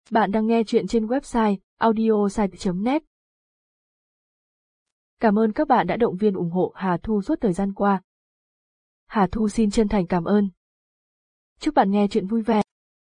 Bạn đang nghe chuyện trên website audiosite.net. Cảm ơn các bạn đã động viên ủng hộ Hà Thu suốt thời gian qua. Hà Thu xin chân thành cảm ơn. Chúc bạn nghe chuyện vui vẻ.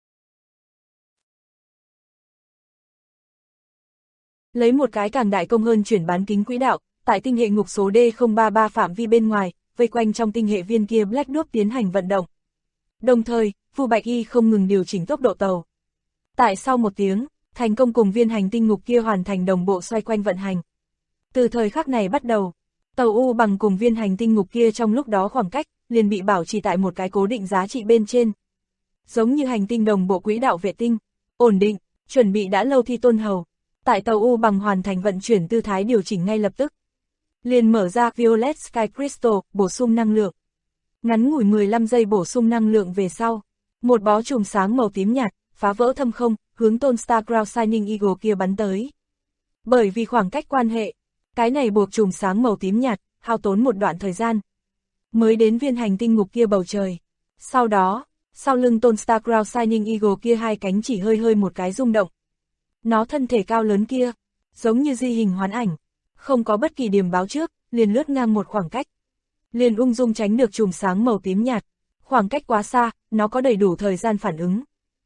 Lấy một cái càng đại công hơn chuyển bán kính quỹ đạo, tại tinh hệ ngục số D033 phạm vi bên ngoài, vây quanh trong tinh hệ viên kia Black Dwarf tiến hành vận động. Đồng thời, Vu Bạch Y không ngừng điều chỉnh tốc độ tàu. Tại sau một tiếng, thành công cùng viên hành tinh ngục kia hoàn thành đồng bộ xoay quanh vận hành. Từ thời khắc này bắt đầu, tàu U bằng cùng viên hành tinh ngục kia trong lúc đó khoảng cách, liền bị bảo trì tại một cái cố định giá trị bên trên. Giống như hành tinh đồng bộ quỹ đạo vệ tinh, ổn định, chuẩn bị đã lâu Thi Tôn Hầu. Tại tàu U bằng hoàn thành vận chuyển tư thái điều chỉnh ngay lập tức. Liền mở ra Violet Sky Crystal, bổ sung năng lượng. Ngắn ngủi 15 giây bổ sung năng lượng về sau, một bó chùm sáng màu tím nhạt, phá vỡ thâm không, hướng Tôn Star Crown Shining Eagle kia bắn tới. Bởi vì khoảng cách quan hệ, cái này buộc chùm sáng màu tím nhạt, hao tốn một đoạn thời gian. Mới đến viên hành tinh ngục kia bầu trời. Sau đó, sau lưng Tôn Star Crown Shining Eagle kia hai cánh chỉ hơi một cái rung động. Nó thân thể cao lớn kia, giống như di hình hoán ảnh, không có bất kỳ điểm báo trước, liền lướt ngang một khoảng cách. Liền ung dung tránh được chùm sáng màu tím nhạt, khoảng cách quá xa, nó có đầy đủ thời gian phản ứng.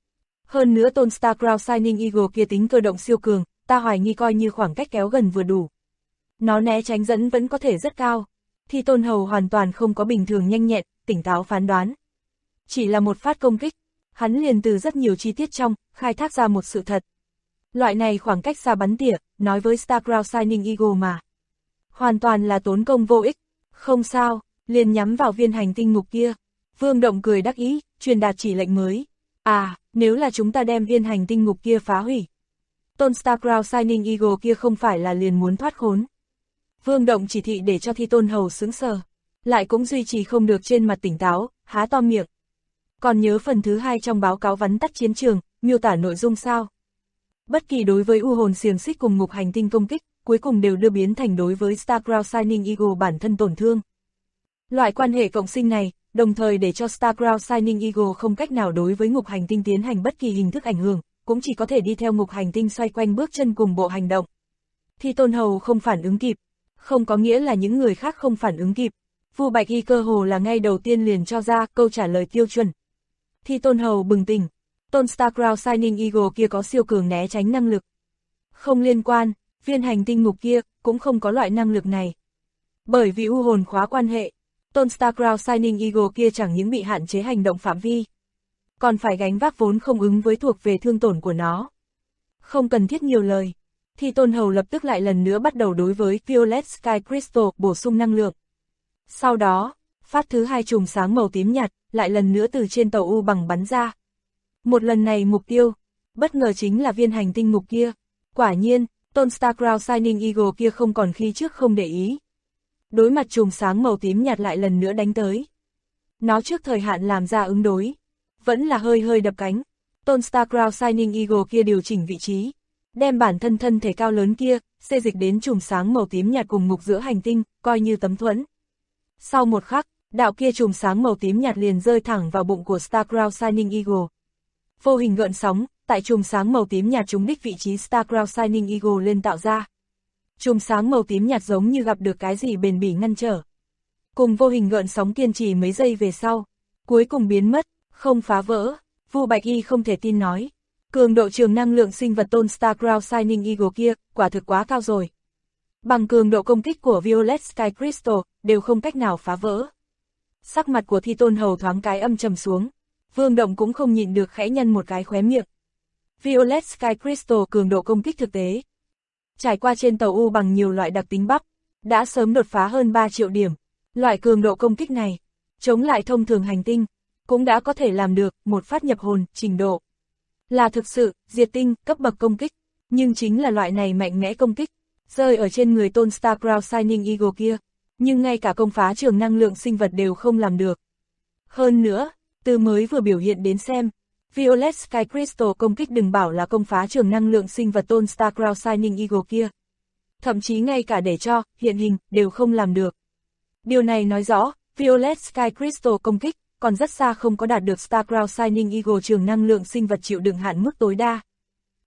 Hơn nữa Tôn Star Crown Shining Eagle kia tính cơ động siêu cường, ta hoài nghi coi như khoảng cách kéo gần vừa đủ. Nó né tránh dẫn vẫn có thể rất cao. Thi Tôn Hầu hoàn toàn không có bình thường nhanh nhẹn, tỉnh táo phán đoán. Chỉ là một phát công kích, hắn liền từ rất nhiều chi tiết trong, khai thác ra một sự thật. Loại này khoảng cách xa bắn tỉa, nói với Star Crown Shining Eagle mà. Hoàn toàn là tốn công vô ích. Không sao, liền nhắm vào viên hành tinh ngục kia. Vương Động cười đắc ý, truyền đạt chỉ lệnh mới. À, nếu là chúng ta đem viên hành tinh ngục kia phá hủy. Tôn Star Crown Shining Eagle kia không phải là liền muốn thoát khốn. Vương Động chỉ thị để cho Thi Tôn Hầu sững sờ. Lại cũng duy trì không được trên mặt tỉnh táo, há to miệng. Còn nhớ phần thứ 2 trong báo cáo vắn tắt chiến trường, miêu tả nội dung sao? Bất kỳ đối với u hồn xiềng xích cùng ngục hành tinh công kích, cuối cùng đều đưa biến thành đối với Star Crown Shining Eagle bản thân tổn thương. Loại quan hệ cộng sinh này, đồng thời để cho Star Crown Shining Eagle không cách nào đối với ngục hành tinh tiến hành bất kỳ hình thức ảnh hưởng, cũng chỉ có thể đi theo ngục hành tinh xoay quanh bước chân cùng bộ hành động. Thi Tôn Hầu không phản ứng kịp, không có nghĩa là những người khác không phản ứng kịp. Vu Bạch Y cơ hồ là ngay đầu tiên liền cho ra câu trả lời tiêu chuẩn. Thi Tôn Hầu bừng tỉnh. Tôn Star Crown Shining Eagle kia có siêu cường né tránh năng lực. Không liên quan, viên hành tinh ngục kia cũng không có loại năng lực này. Bởi vì u hồn khóa quan hệ, Tôn Star Crown Shining Eagle kia chẳng những bị hạn chế hành động phạm vi, còn phải gánh vác vốn không ứng với thuộc về thương tổn của nó. Không cần thiết nhiều lời, Thi Tôn Hầu lập tức lại lần nữa bắt đầu đối với Violet Sky Crystal bổ sung năng lượng. Sau đó, phát thứ 2 chùm sáng màu tím nhạt, lại lần nữa từ trên tàu U bằng bắn ra. Một lần này mục tiêu, bất ngờ chính là viên hành tinh ngục kia. Quả nhiên, Tôn Star Crown Shining Eagle kia không còn khi trước không để ý. Đối mặt chùm sáng màu tím nhạt lại lần nữa đánh tới. Nó trước thời hạn làm ra ứng đối, vẫn là hơi đập cánh. Tôn Star Crown Shining Eagle kia điều chỉnh vị trí, đem bản thân thân thể cao lớn kia, xê dịch đến chùm sáng màu tím nhạt cùng ngục giữa hành tinh, coi như tấm thuẫn. Sau một khắc, đạo kia chùm sáng màu tím nhạt liền rơi thẳng vào bụng của Star Crown Shining Eagle. Vô hình gợn sóng, tại chùm sáng màu tím nhạt trúng đích vị trí Star Crown Shining Eagle lên tạo ra. Chùm sáng màu tím nhạt giống như gặp được cái gì bền bỉ ngăn trở. Cùng vô hình gợn sóng kiên trì mấy giây về sau, cuối cùng biến mất, không phá vỡ. Vu Bạch Y không thể tin nói. Cường độ trường năng lượng sinh vật Tôn Star Crown Shining Eagle kia, quả thực quá cao rồi. Bằng cường độ công kích của Violet Sky Crystal, đều không cách nào phá vỡ. Sắc mặt của Thi Tôn Hầu thoáng cái âm trầm xuống. Vương Động cũng không nhịn được khẽ nhăn một cái khóe miệng. Violet Sky Crystal cường độ công kích thực tế. Trải qua trên tàu U bằng nhiều loại đặc tính bắp, đã sớm đột phá hơn 3 triệu điểm. Loại cường độ công kích này, chống lại thông thường hành tinh, cũng đã có thể làm được một phát nhập hồn, trình độ. Là thực sự, diệt tinh, cấp bậc công kích, nhưng chính là loại này mạnh mẽ công kích, rơi ở trên người Tôn Star Crown Shining Eagle kia, nhưng ngay cả công phá trường năng lượng sinh vật đều không làm được. Hơn nữa, từ mới vừa biểu hiện đến xem, Violet Sky Crystal công kích đừng bảo là công phá trường năng lượng sinh vật Tôn Star Crown Shining Eagle kia. Thậm chí ngay cả để cho, hiện hình, đều không làm được. Điều này nói rõ, Violet Sky Crystal công kích, còn rất xa không có đạt được Star Crown Shining Eagle trường năng lượng sinh vật chịu đựng hạn mức tối đa.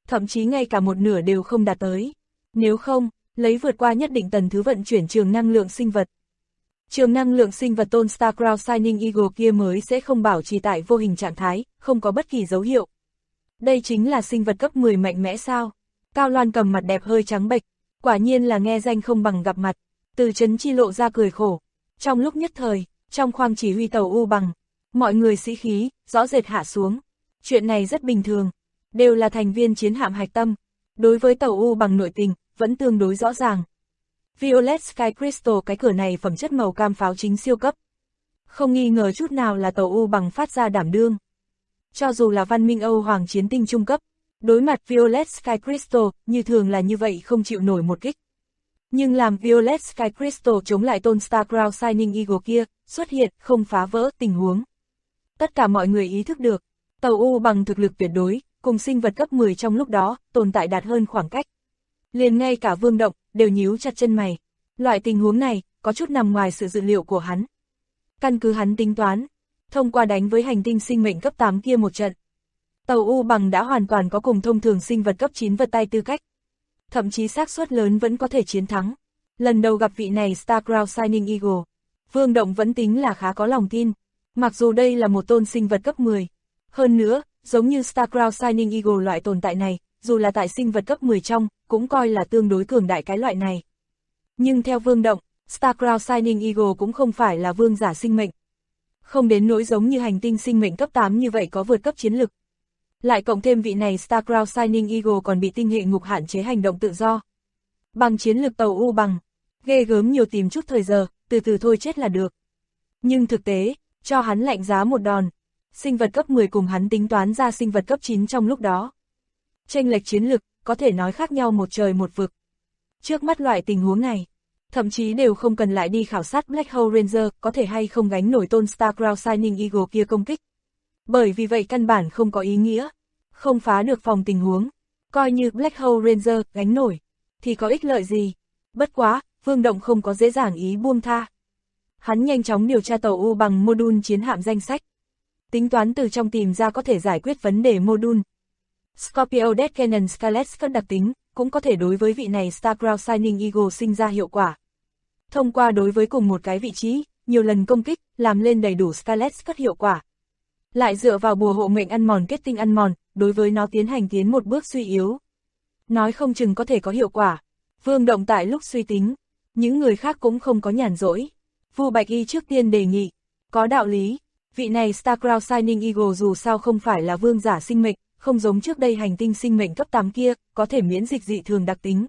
thậm chí ngay cả một nửa đều không đạt tới. Nếu không, lấy vượt qua nhất định tần thứ vận chuyển trường năng lượng sinh vật. Trường năng lượng sinh vật Tôn Starcrow Shining Eagle kia mới sẽ không bảo trì tại vô hình trạng thái, không có bất kỳ dấu hiệu. Đây chính là sinh vật cấp 10 mạnh mẽ sao? Cao Loan cầm mặt đẹp hơi trắng bệch, quả nhiên là nghe danh không bằng gặp mặt. Từ Chấn Chi lộ ra cười khổ. Trong lúc nhất thời, trong khoang chỉ huy tàu U Bằng, mọi người sĩ khí, rõ rệt hạ xuống. Chuyện này rất bình thường, đều là thành viên chiến hạm hạch tâm. Đối với tàu U Bằng nội tình, vẫn tương đối rõ ràng. Violet Sky Crystal cái cửa này phẩm chất màu cam pháo chính siêu cấp. Không nghi ngờ chút nào là tàu U Bằng phát ra đảm đương. Cho dù là văn minh Âu Hoàng chiến tinh trung cấp, đối mặt Violet Sky Crystal, như thường là như vậy không chịu nổi một kích. Nhưng làm Violet Sky Crystal chống lại Tôn Starcrow Shining Eagle kia, xuất hiện, không phá vỡ tình huống. Tất cả mọi người ý thức được, tàu U Bằng thực lực tuyệt đối, cùng sinh vật cấp 10 trong lúc đó, tồn tại đạt hơn khoảng cách. Liền ngay cả Vương Động, đều nhíu chặt chân mày. Loại tình huống này, có chút nằm ngoài sự dự liệu của hắn. Căn cứ hắn tính toán, thông qua đánh với hành tinh sinh mệnh cấp 8 kia một trận, tàu U Bằng đã hoàn toàn có cùng thông thường sinh vật cấp 9 vật tay tư cách. Thậm chí xác suất lớn vẫn có thể chiến thắng. Lần đầu gặp vị này Starcrow Shining Eagle, Vương Động vẫn tính là khá có lòng tin. Mặc dù đây là một tôn sinh vật cấp 10. Hơn nữa, giống như Starcrow Shining Eagle loại tồn tại này, dù là tại sinh vật cấp 10 trong, cũng coi là tương đối cường đại cái loại này. Nhưng theo Vương Động, Starcrow Shining Eagle cũng không phải là vương giả sinh mệnh. Không đến nỗi giống như hành tinh sinh mệnh cấp 8 như vậy có vượt cấp chiến lực. Lại cộng thêm vị này Starcrow Shining Eagle còn bị tinh hệ ngục hạn chế hành động tự do. Bằng chiến lực tàu U Bằng, ghê gớm nhiều tìm chút thời giờ, từ từ thôi chết là được. Nhưng thực tế, cho hắn lạnh giá một đòn. Sinh vật cấp 10 cùng hắn tính toán ra sinh vật cấp 9 trong lúc đó. Chênh lệch chiến lực, có thể nói khác nhau một trời một vực. Trước mắt loại tình huống này, thậm chí đều không cần lại đi khảo sát Black Hole Ranger có thể hay không gánh nổi Tôn Starcrow Shining Eagle kia công kích. Bởi vì vậy căn bản không có ý nghĩa, không phá được phòng tình huống. Coi như Black Hole Ranger gánh nổi, thì có ích lợi gì. Bất quá, Vương Động không có dễ dàng ý buông tha. Hắn nhanh chóng điều tra tàu U Bằng module chiến hạm danh sách. Tính toán từ trong tìm ra có thể giải quyết vấn đề module. Scorpio Dead Cannon Scarlet các đặc tính, cũng có thể đối với vị này Starcrow Shining Eagle sinh ra hiệu quả. Thông qua đối với cùng một cái vị trí, nhiều lần công kích, làm lên đầy đủ Scarlet các hiệu quả. Lại dựa vào bùa hộ mệnh ăn mòn kết tinh ăn mòn, đối với nó tiến một bước suy yếu. Nói không chừng có thể có hiệu quả. Vương Động tại lúc suy tính, những người khác cũng không có nhàn rỗi. Vu Bạch Y trước tiên đề nghị, có đạo lý, vị này Starcrow Shining Eagle dù sao không phải là vương giả sinh mệnh, không giống trước đây hành tinh sinh mệnh cấp 8 kia, có thể miễn dịch dị thường đặc tính.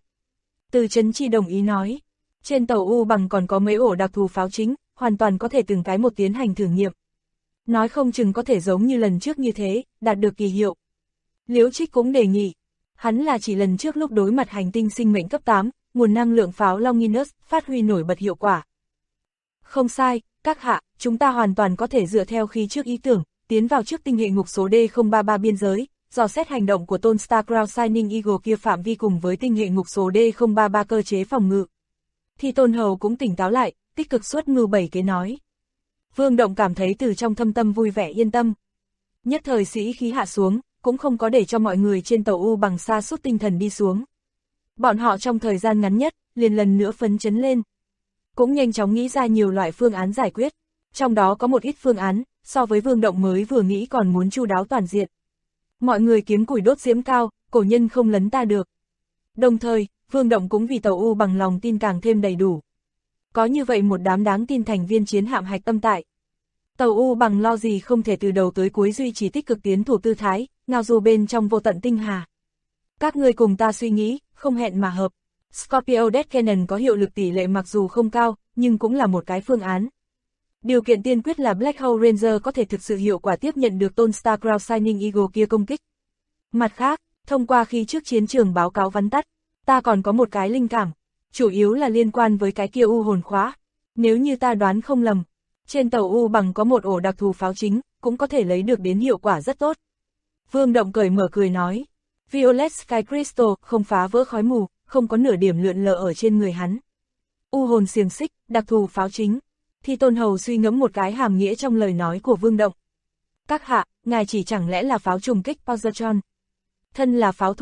Từ Chấn Chi đồng ý nói, trên tàu U Bằng còn có mấy ổ đặc thù pháo chính, hoàn toàn có thể từng cái một tiến hành thử nghiệm. Nói không chừng có thể giống như lần trước như thế, đạt được kỳ hiệu. Liễu Trích cũng đề nghị, hắn là chỉ lần trước lúc đối mặt hành tinh sinh mệnh cấp 8, nguồn năng lượng pháo Longinus phát huy nổi bật hiệu quả. Không sai, các hạ, chúng ta hoàn toàn có thể dựa theo khi trước ý tưởng, tiến vào trước tinh hệ ngục số D033 biên giới, dò xét hành động của Tôn Starcrow Shining Eagle kia phạm vi cùng với tinh hệ ngục số D033 cơ chế phòng ngự. Thì Tôn Hầu cũng tỉnh táo lại, tích cực xuất mưu bảy kế nói. Vương Động cảm thấy từ trong thâm tâm vui vẻ yên tâm. Nhất thời sĩ khí hạ xuống, cũng không có để cho mọi người trên tàu U Bằng sa sút tinh thần đi xuống. Bọn họ trong thời gian ngắn nhất, liền lần nữa phấn chấn lên. Cũng nhanh chóng nghĩ ra nhiều loại phương án giải quyết. Trong đó có một ít phương án, so với Vương Động mới vừa nghĩ còn muốn chu đáo toàn diện. Mọi người kiếm củi đốt diễm cao, cổ nhân không lấn ta được. Đồng thời, Vương Động cũng vì tàu U Bằng lòng tin càng thêm đầy đủ. Có như vậy một đám đáng tin thành viên chiến hạm hạch tâm tại. Tàu U Bằng lo gì không thể từ đầu tới cuối duy trì tích cực tiến thủ tư thái, ngao du bên trong vô tận tinh hà. Các ngươi cùng ta suy nghĩ, không hẹn mà hợp. Scorpio Dead Cannon có hiệu lực tỷ lệ mặc dù không cao, nhưng cũng là một cái phương án. Điều kiện tiên quyết là Black Hole Ranger có thể thực sự hiệu quả tiếp nhận được Tôn Starcrow Shining Eagle kia công kích. Mặt khác, thông qua khi trước chiến trường báo cáo vắn tắt, ta còn có một cái linh cảm, chủ yếu là liên quan với cái kia U hồn khóa. Nếu như ta đoán không lầm, trên tàu U Bằng có một ổ đặc thù pháo chính, cũng có thể lấy được đến hiệu quả rất tốt. Vương Động cởi mở cười nói, Violet Sky Crystal không phá vỡ khói mù, không có nửa điểm lượn lờ ở trên người hắn. U hồn xiềng xích, đặc thù pháo chính. Thì Tôn Hầu suy ngẫm một cái hàm nghĩa trong lời nói của Vương Động. Các hạ, ngài chỉ chẳng lẽ là pháo trùng kích Positron. Thân là pháo thủ,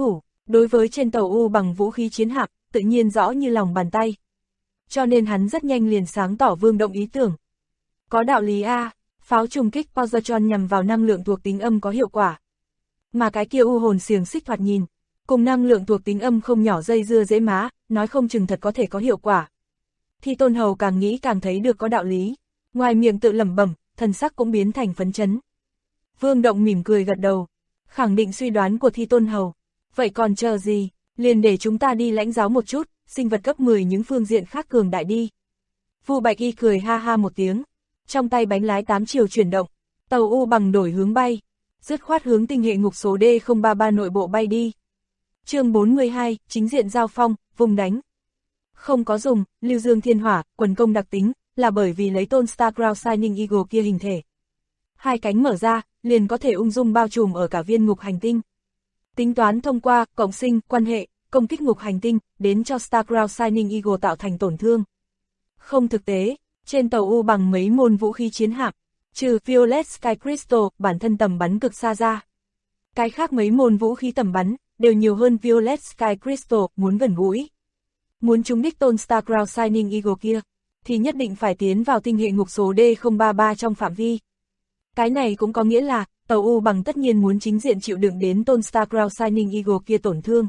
Đối với trên tàu U bằng vũ khí chiến hạm, tự nhiên rõ như lòng bàn tay. Cho nên hắn rất nhanh liền sáng tỏ Vương Động ý tưởng. Có đạo lý a, pháo trùng kích Positron nhằm vào năng lượng thuộc tính âm có hiệu quả. Mà cái kia u hồn xiềng xích thoạt nhìn, cùng năng lượng thuộc tính âm không nhỏ dây dưa dễ má, nói không chừng thật có thể có hiệu quả. Thi Tôn Hầu càng nghĩ càng thấy được có đạo lý, ngoài miệng tự lẩm bẩm, thần sắc cũng biến thành phấn chấn. Vương Động mỉm cười gật đầu, khẳng định suy đoán của Thi Tôn Hầu. Vậy còn chờ gì, liền để chúng ta đi lãnh giáo một chút, sinh vật cấp 10 những phương diện khác cường đại đi. Vu Bạch Y cười ha ha một tiếng, trong tay bánh lái 8 chiều chuyển động, tàu U bằng đổi hướng bay, dứt khoát hướng tinh hệ ngục số D033 nội bộ bay đi. Chương 42, chính diện giao phong, vùng đánh. Không có dùng, Lưu Dương Thiên Hỏa, quần công đặc tính, là bởi vì lấy tôn Starcrown Shining Eagle kia hình thể. Hai cánh mở ra, liền có thể ung dung bao trùm ở cả viên ngục hành tinh. Tính toán thông qua, cộng sinh, quan hệ, công kích ngục hành tinh, đến cho Starcrown Shining Eagle tạo thành tổn thương. Không thực tế, trên tàu U bằng mấy môn vũ khí chiến hạm, trừ Violet Sky Crystal, bản thân tầm bắn cực xa ra. Cái khác mấy môn vũ khí tầm bắn, đều nhiều hơn Violet Sky Crystal, muốn gần gũi. Muốn trúng đích tôn Starcrown Shining Eagle kia, thì nhất định phải tiến vào tinh hệ ngục số D033 trong phạm vi. Cái này cũng có nghĩa là, tàu U bằng tất nhiên muốn chính diện chịu đựng đến tôn Starcrown Shining Eagle kia tổn thương.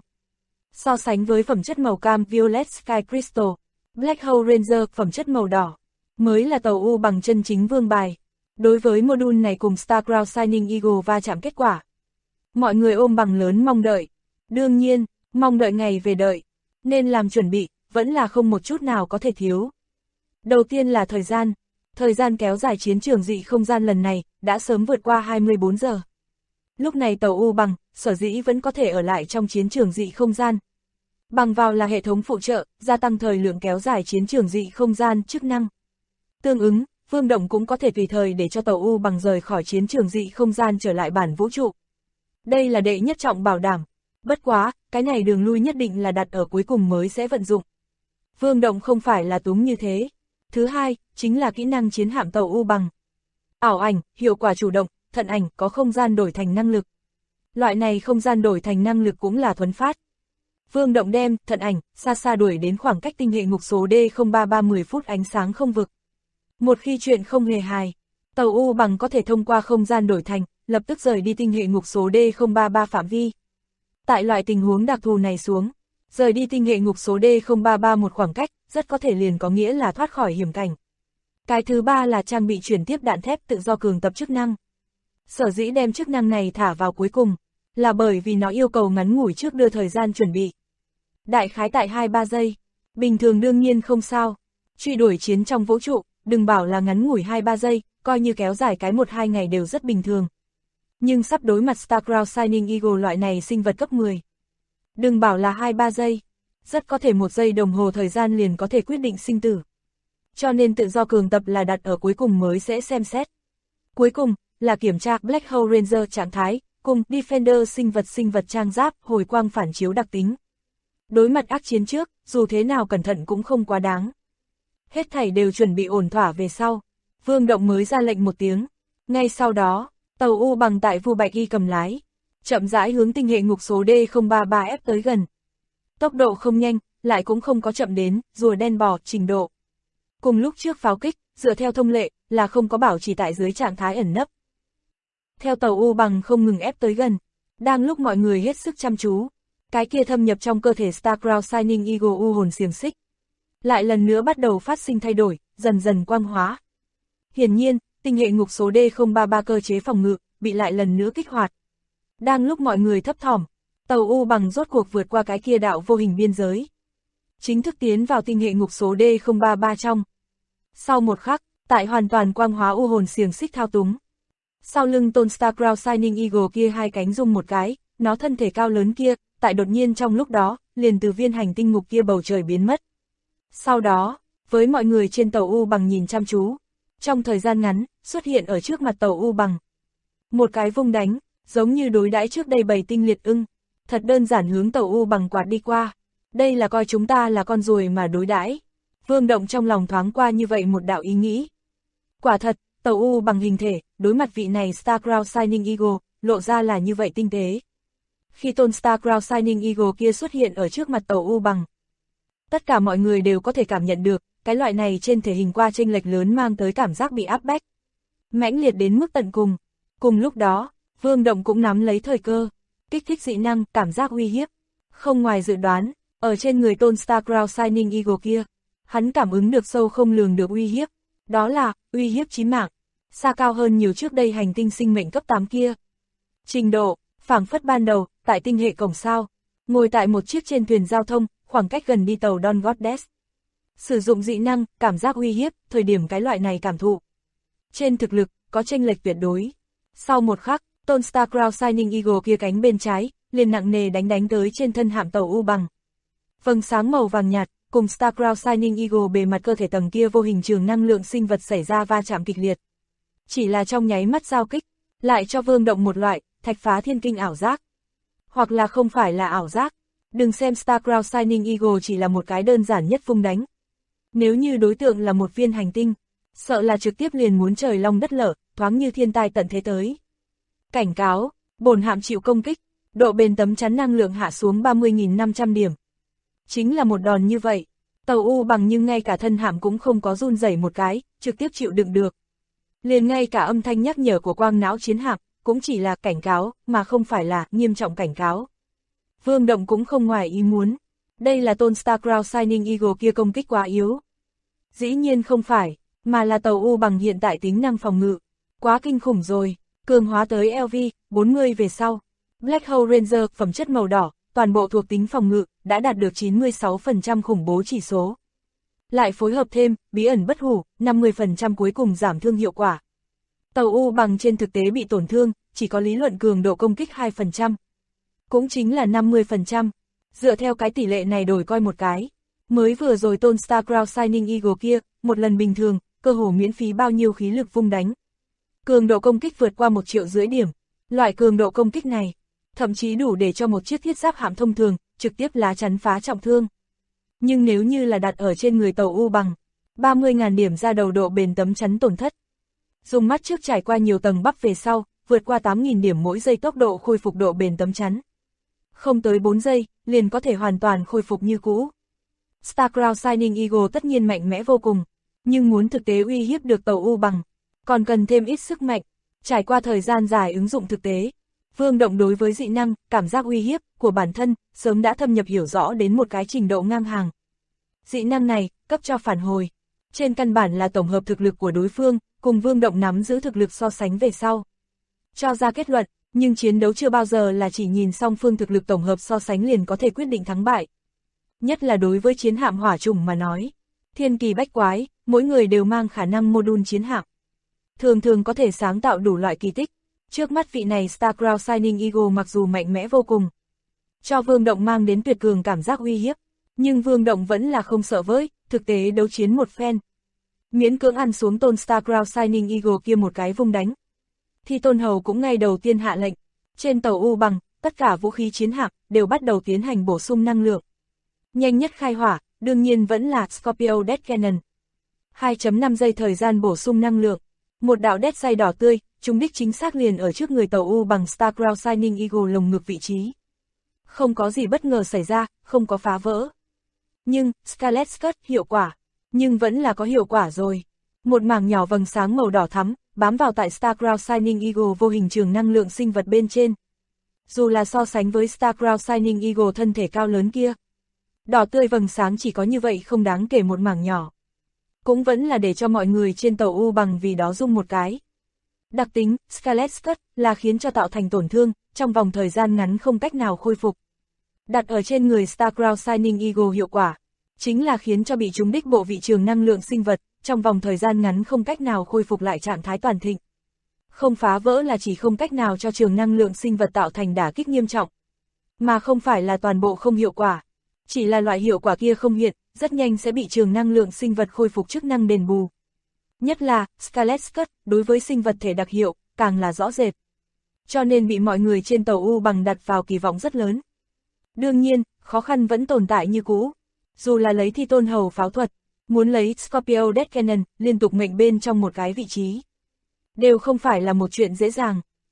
So sánh với phẩm chất màu cam Violet Sky Crystal, Black Hole Ranger phẩm chất màu đỏ, mới là tàu U bằng chân chính vương bài. Đối với module này cùng Starcrown Shining Eagle va chạm kết quả, mọi người ôm bằng lớn mong đợi. Đương nhiên, mong đợi ngày về đợi, nên làm chuẩn bị, vẫn là không một chút nào có thể thiếu. Đầu tiên là thời gian kéo dài chiến trường dị không gian lần này, đã sớm vượt qua 24 giờ. Lúc này tàu U bằng, sở dĩ vẫn có thể ở lại trong chiến trường dị không gian. Bằng vào là hệ thống phụ trợ, gia tăng thời lượng kéo dài chiến trường dị không gian chức năng. Tương ứng, Vương Động cũng có thể tùy thời để cho tàu U bằng rời khỏi chiến trường dị không gian trở lại bản vũ trụ. Đây là đệ nhất trọng bảo đảm. Bất quá, cái này đường lui nhất định là đặt ở cuối cùng mới sẽ vận dụng. Vương Động không phải là túm như thế. Thứ hai, chính là kỹ năng chiến hạm tàu U bằng. Ảo ảnh, hiệu quả chủ động, thận ảnh có không gian đổi thành năng lực. Loại này không gian đổi thành năng lực cũng là thuấn phát. Vương Động đem thận ảnh xa xa đuổi đến khoảng cách tinh hệ ngục số D033 10 phút ánh sáng không vực. Một khi chuyện không hề hài, tàu U bằng có thể thông qua không gian đổi thành, lập tức rời đi tinh hệ ngục số D033 phạm vi. Tại loại tình huống đặc thù này xuống, rời đi tinh hệ ngục số D033 một khoảng cách, rất có thể liền có nghĩa là thoát khỏi hiểm cảnh. Cái thứ ba là trang bị chuyển tiếp đạn thép tự do cường tập chức năng. Sở dĩ đem chức năng này thả vào cuối cùng, là bởi vì nó yêu cầu ngắn ngủi trước đưa thời gian chuẩn bị. Đại khái tại 2-3 giây, bình thường đương nhiên không sao. Truy đuổi chiến trong vũ trụ, đừng bảo là ngắn ngủi 2-3 giây, coi như kéo dài cái 1-2 ngày đều rất bình thường. Nhưng sắp đối mặt Starcrown Shining Eagle loại này sinh vật cấp 10. Đừng bảo là 2-3 giây, rất có thể 1 giây đồng hồ thời gian liền có thể quyết định sinh tử. Cho nên tự do cường tập là đặt ở cuối cùng mới sẽ xem xét. Cuối cùng, là kiểm tra Black Hole Ranger trạng thái, cùng Defender sinh vật trang giáp, hồi quang phản chiếu đặc tính. Đối mặt ác chiến trước, dù thế nào cẩn thận cũng không quá đáng. Hết thảy đều chuẩn bị ổn thỏa về sau. Vương Động mới ra lệnh một tiếng. Ngay sau đó, tàu U bằng tại Vu Bạch Y cầm lái, chậm rãi hướng tinh hệ ngục số D033 ép tới gần. Tốc độ không nhanh, lại cũng không có chậm đến, rùa đen bò, trình độ. Cùng lúc trước pháo kích, dựa theo thông lệ, là không có bảo trì tại dưới trạng thái ẩn nấp. Theo tàu U bằng không ngừng ép tới gần, đang lúc mọi người hết sức chăm chú, cái kia thâm nhập trong cơ thể Starcrown Shining Eagle u hồn xiềng xích lại lần nữa bắt đầu phát sinh thay đổi, dần dần quang hóa. Hiển nhiên, tinh hệ ngục số D033 cơ chế phòng ngự, bị lại lần nữa kích hoạt. Đang lúc mọi người thấp thỏm, tàu U bằng rốt cuộc vượt qua cái kia đạo vô hình biên giới. Chính thức tiến vào tinh hệ ngục số D033 trong. Sau một khắc, tại hoàn toàn quang hóa u hồn xiềng xích thao túng. Sau lưng tôn Starcrown Shining Eagle kia hai cánh rung một cái, nó thân thể cao lớn kia, tại đột nhiên trong lúc đó, liền từ viên hành tinh ngục kia bầu trời biến mất. Sau đó, với mọi người trên tàu U bằng nhìn chăm chú, trong thời gian ngắn, xuất hiện ở trước mặt tàu U bằng. Một cái vung đánh, giống như đối đãi trước đây bầy tinh liệt ưng, thật đơn giản hướng tàu U bằng quạt đi qua. Đây là coi chúng ta là con ruồi mà đối đãi. Vương Động trong lòng thoáng qua như vậy một đạo ý nghĩ. Quả thật, tàu U bằng hình thể, đối mặt vị này Starcrown Shining Eagle, lộ ra là như vậy tinh tế. Khi Tôn Starcrown Shining Eagle kia xuất hiện ở trước mặt tàu U Bằng, tất cả mọi người đều có thể cảm nhận được, cái loại này trên thể hình qua chênh lệch lớn mang tới cảm giác bị áp bách. Mãnh liệt đến mức tận cùng. Cùng lúc đó, Vương Động cũng nắm lấy thời cơ, kích thích dị năng, cảm giác uy hiếp. Không ngoài dự đoán, ở trên người Tôn Starcrown Shining Eagle kia, hắn cảm ứng được sâu không lường được uy hiếp. Đó là, uy hiếp chí mạng, xa cao hơn nhiều trước đây hành tinh sinh mệnh cấp 8 kia. Trình độ, phảng phất ban đầu, tại tinh hệ cổng sao, ngồi tại một chiếc trên thuyền giao thông, khoảng cách gần đi tàu Dawn Goddess. Sử dụng dị năng, cảm giác uy hiếp, thời điểm cái loại này cảm thụ. Trên thực lực, có chênh lệch tuyệt đối. Sau một khắc, Tôn Starcrown Shining Eagle kia cánh bên trái, liền nặng nề đánh tới trên thân hạm tàu U Bằng. Vầng sáng màu vàng nhạt, cùng Starcrown Shining Eagle bề mặt cơ thể tầng kia vô hình trường năng lượng sinh vật xảy ra va chạm kịch liệt. Chỉ là trong nháy mắt giao kích, lại cho Vương Động một loại, thạch phá thiên kinh ảo giác. Hoặc là không phải là ảo giác, đừng xem Starcrown Shining Eagle chỉ là một cái đơn giản nhất vung đánh. Nếu như đối tượng là một viên hành tinh, sợ là trực tiếp liền muốn trời long đất lở, thoáng như thiên tai tận thế tới. Cảnh cáo, bổn hạm chịu công kích, độ bền tấm chắn năng lượng hạ xuống 30.500 điểm. Chính là một đòn như vậy, tàu U Bằng nhưng ngay cả thân hạm cũng không có run rẩy một cái, trực tiếp chịu đựng được. Liền ngay cả âm thanh nhắc nhở của quang não chiến hạm, cũng chỉ là cảnh cáo, mà không phải là nghiêm trọng cảnh cáo. Vương Động cũng không ngoài ý muốn, đây là Tôn Starcrown Shining Eagle kia công kích quá yếu. Dĩ nhiên không phải, mà là tàu U Bằng hiện tại tính năng phòng ngự, quá kinh khủng rồi, cường hóa tới LV-40 về sau. Black Hole Ranger, phẩm chất màu đỏ, toàn bộ thuộc tính phòng ngự, đã đạt được 96% khủng bố chỉ số. Lại phối hợp thêm, bí ẩn bất hủ, 50% cuối cùng giảm thương hiệu quả. Tàu U Bằng trên thực tế bị tổn thương, chỉ có lý luận cường độ công kích 2%. Cũng chính là 50%. Dựa theo cái tỷ lệ này đổi coi một cái. Mới vừa rồi Tôn Starcrown Shining Eagle kia, một lần bình thường, cơ hồ miễn phí bao nhiêu khí lực vung đánh. Cường độ công kích vượt qua 1,5 triệu điểm. Loại cường độ công kích này, thậm chí đủ để cho một chiếc thiết giáp hạm thông thường, trực tiếp lá chắn phá trọng thương. Nhưng nếu như là đặt ở trên người tàu U Bằng, 30.000 điểm ra đầu độ bền tấm chắn tổn thất. Dùng mắt trước trải qua nhiều tầng bắp về sau, vượt qua 8.000 điểm mỗi giây tốc độ khôi phục độ bền tấm chắn. Không tới 4 giây, liền có thể hoàn toàn khôi phục như cũ. Starcrown Shining Eagle tất nhiên mạnh mẽ vô cùng, nhưng muốn thực tế uy hiếp được tàu U Bằng, còn cần thêm ít sức mạnh. Trải qua thời gian dài ứng dụng thực tế, Vương Động đối với dị năng, cảm giác uy hiếp của bản thân, sớm đã thâm nhập hiểu rõ đến một cái trình độ ngang hàng. Dị năng này, cấp cho phản hồi. Trên căn bản là tổng hợp thực lực của đối phương, cùng Vương Động nắm giữ thực lực so sánh về sau. Cho ra kết luận, nhưng chiến đấu chưa bao giờ là chỉ nhìn song phương thực lực tổng hợp so sánh liền có thể quyết định thắng bại. Nhất là đối với chiến hạm hỏa chủng mà nói. Thiên kỳ bách quái, mỗi người đều mang khả năng mô-đun chiến hạm. Thường thường có thể sáng tạo đủ loại kỳ tích. Trước mắt vị này Starcrown Shining Eagle mặc dù mạnh mẽ vô cùng, cho Vương Động mang đến tuyệt cường cảm giác uy hiếp, nhưng Vương Động vẫn là không sợ với, thực tế đấu chiến một phen. Miễn cưỡng ăn xuống Tôn Starcrown Shining Eagle kia một cái vung đánh. Thì Tôn Hầu cũng ngay đầu tiên hạ lệnh, trên tàu U Bằng, tất cả vũ khí chiến hạm đều bắt đầu tiến hành bổ sung năng lượng. Nhanh nhất khai hỏa, đương nhiên vẫn là Scorpio Death Cannon. 2.5 giây thời gian bổ sung năng lượng, một đạo đét say đỏ tươi, trúng đích chính xác liền ở trước người tàu U Bằng Starcrown Shining Eagle lồng ngực vị trí. Không có gì bất ngờ xảy ra, không có phá vỡ. Nhưng, Scarlet Skirt hiệu quả, nhưng vẫn là có hiệu quả rồi. Một mảng nhỏ vầng sáng màu đỏ thắm, bám vào tại Starcrown Shining Eagle vô hình trường năng lượng sinh vật bên trên. Dù là so sánh với Starcrown Shining Eagle thân thể cao lớn kia, đỏ tươi vầng sáng chỉ có như vậy không đáng kể một mảng nhỏ. Cũng vẫn là để cho mọi người trên tàu U Bằng vì đó rung một cái. Đặc tính, Scarlet Skirt, là khiến cho tạo thành tổn thương, trong vòng thời gian ngắn không cách nào khôi phục. Đặt ở trên người Starcrown Shining Eagle hiệu quả, chính là khiến cho bị trúng đích bộ vị trường năng lượng sinh vật, trong vòng thời gian ngắn không cách nào khôi phục lại trạng thái toàn thịnh. Không phá vỡ là chỉ không cách nào cho trường năng lượng sinh vật tạo thành đả kích nghiêm trọng, mà không phải là toàn bộ không hiệu quả. Chỉ là loại hiệu quả kia không hiện, rất nhanh sẽ bị trường năng lượng sinh vật khôi phục chức năng đền bù. Nhất là, Scarlet Skirt, đối với sinh vật thể đặc hiệu, càng là rõ rệt. Cho nên bị mọi người trên tàu U Bằng đặt vào kỳ vọng rất lớn. Đương nhiên, khó khăn vẫn tồn tại như cũ. Dù là lấy Thi Tôn Hầu pháo thuật, muốn lấy Scorpio Death Cannon liên tục mệnh bên trong một cái vị trí, đều không phải là một chuyện dễ dàng.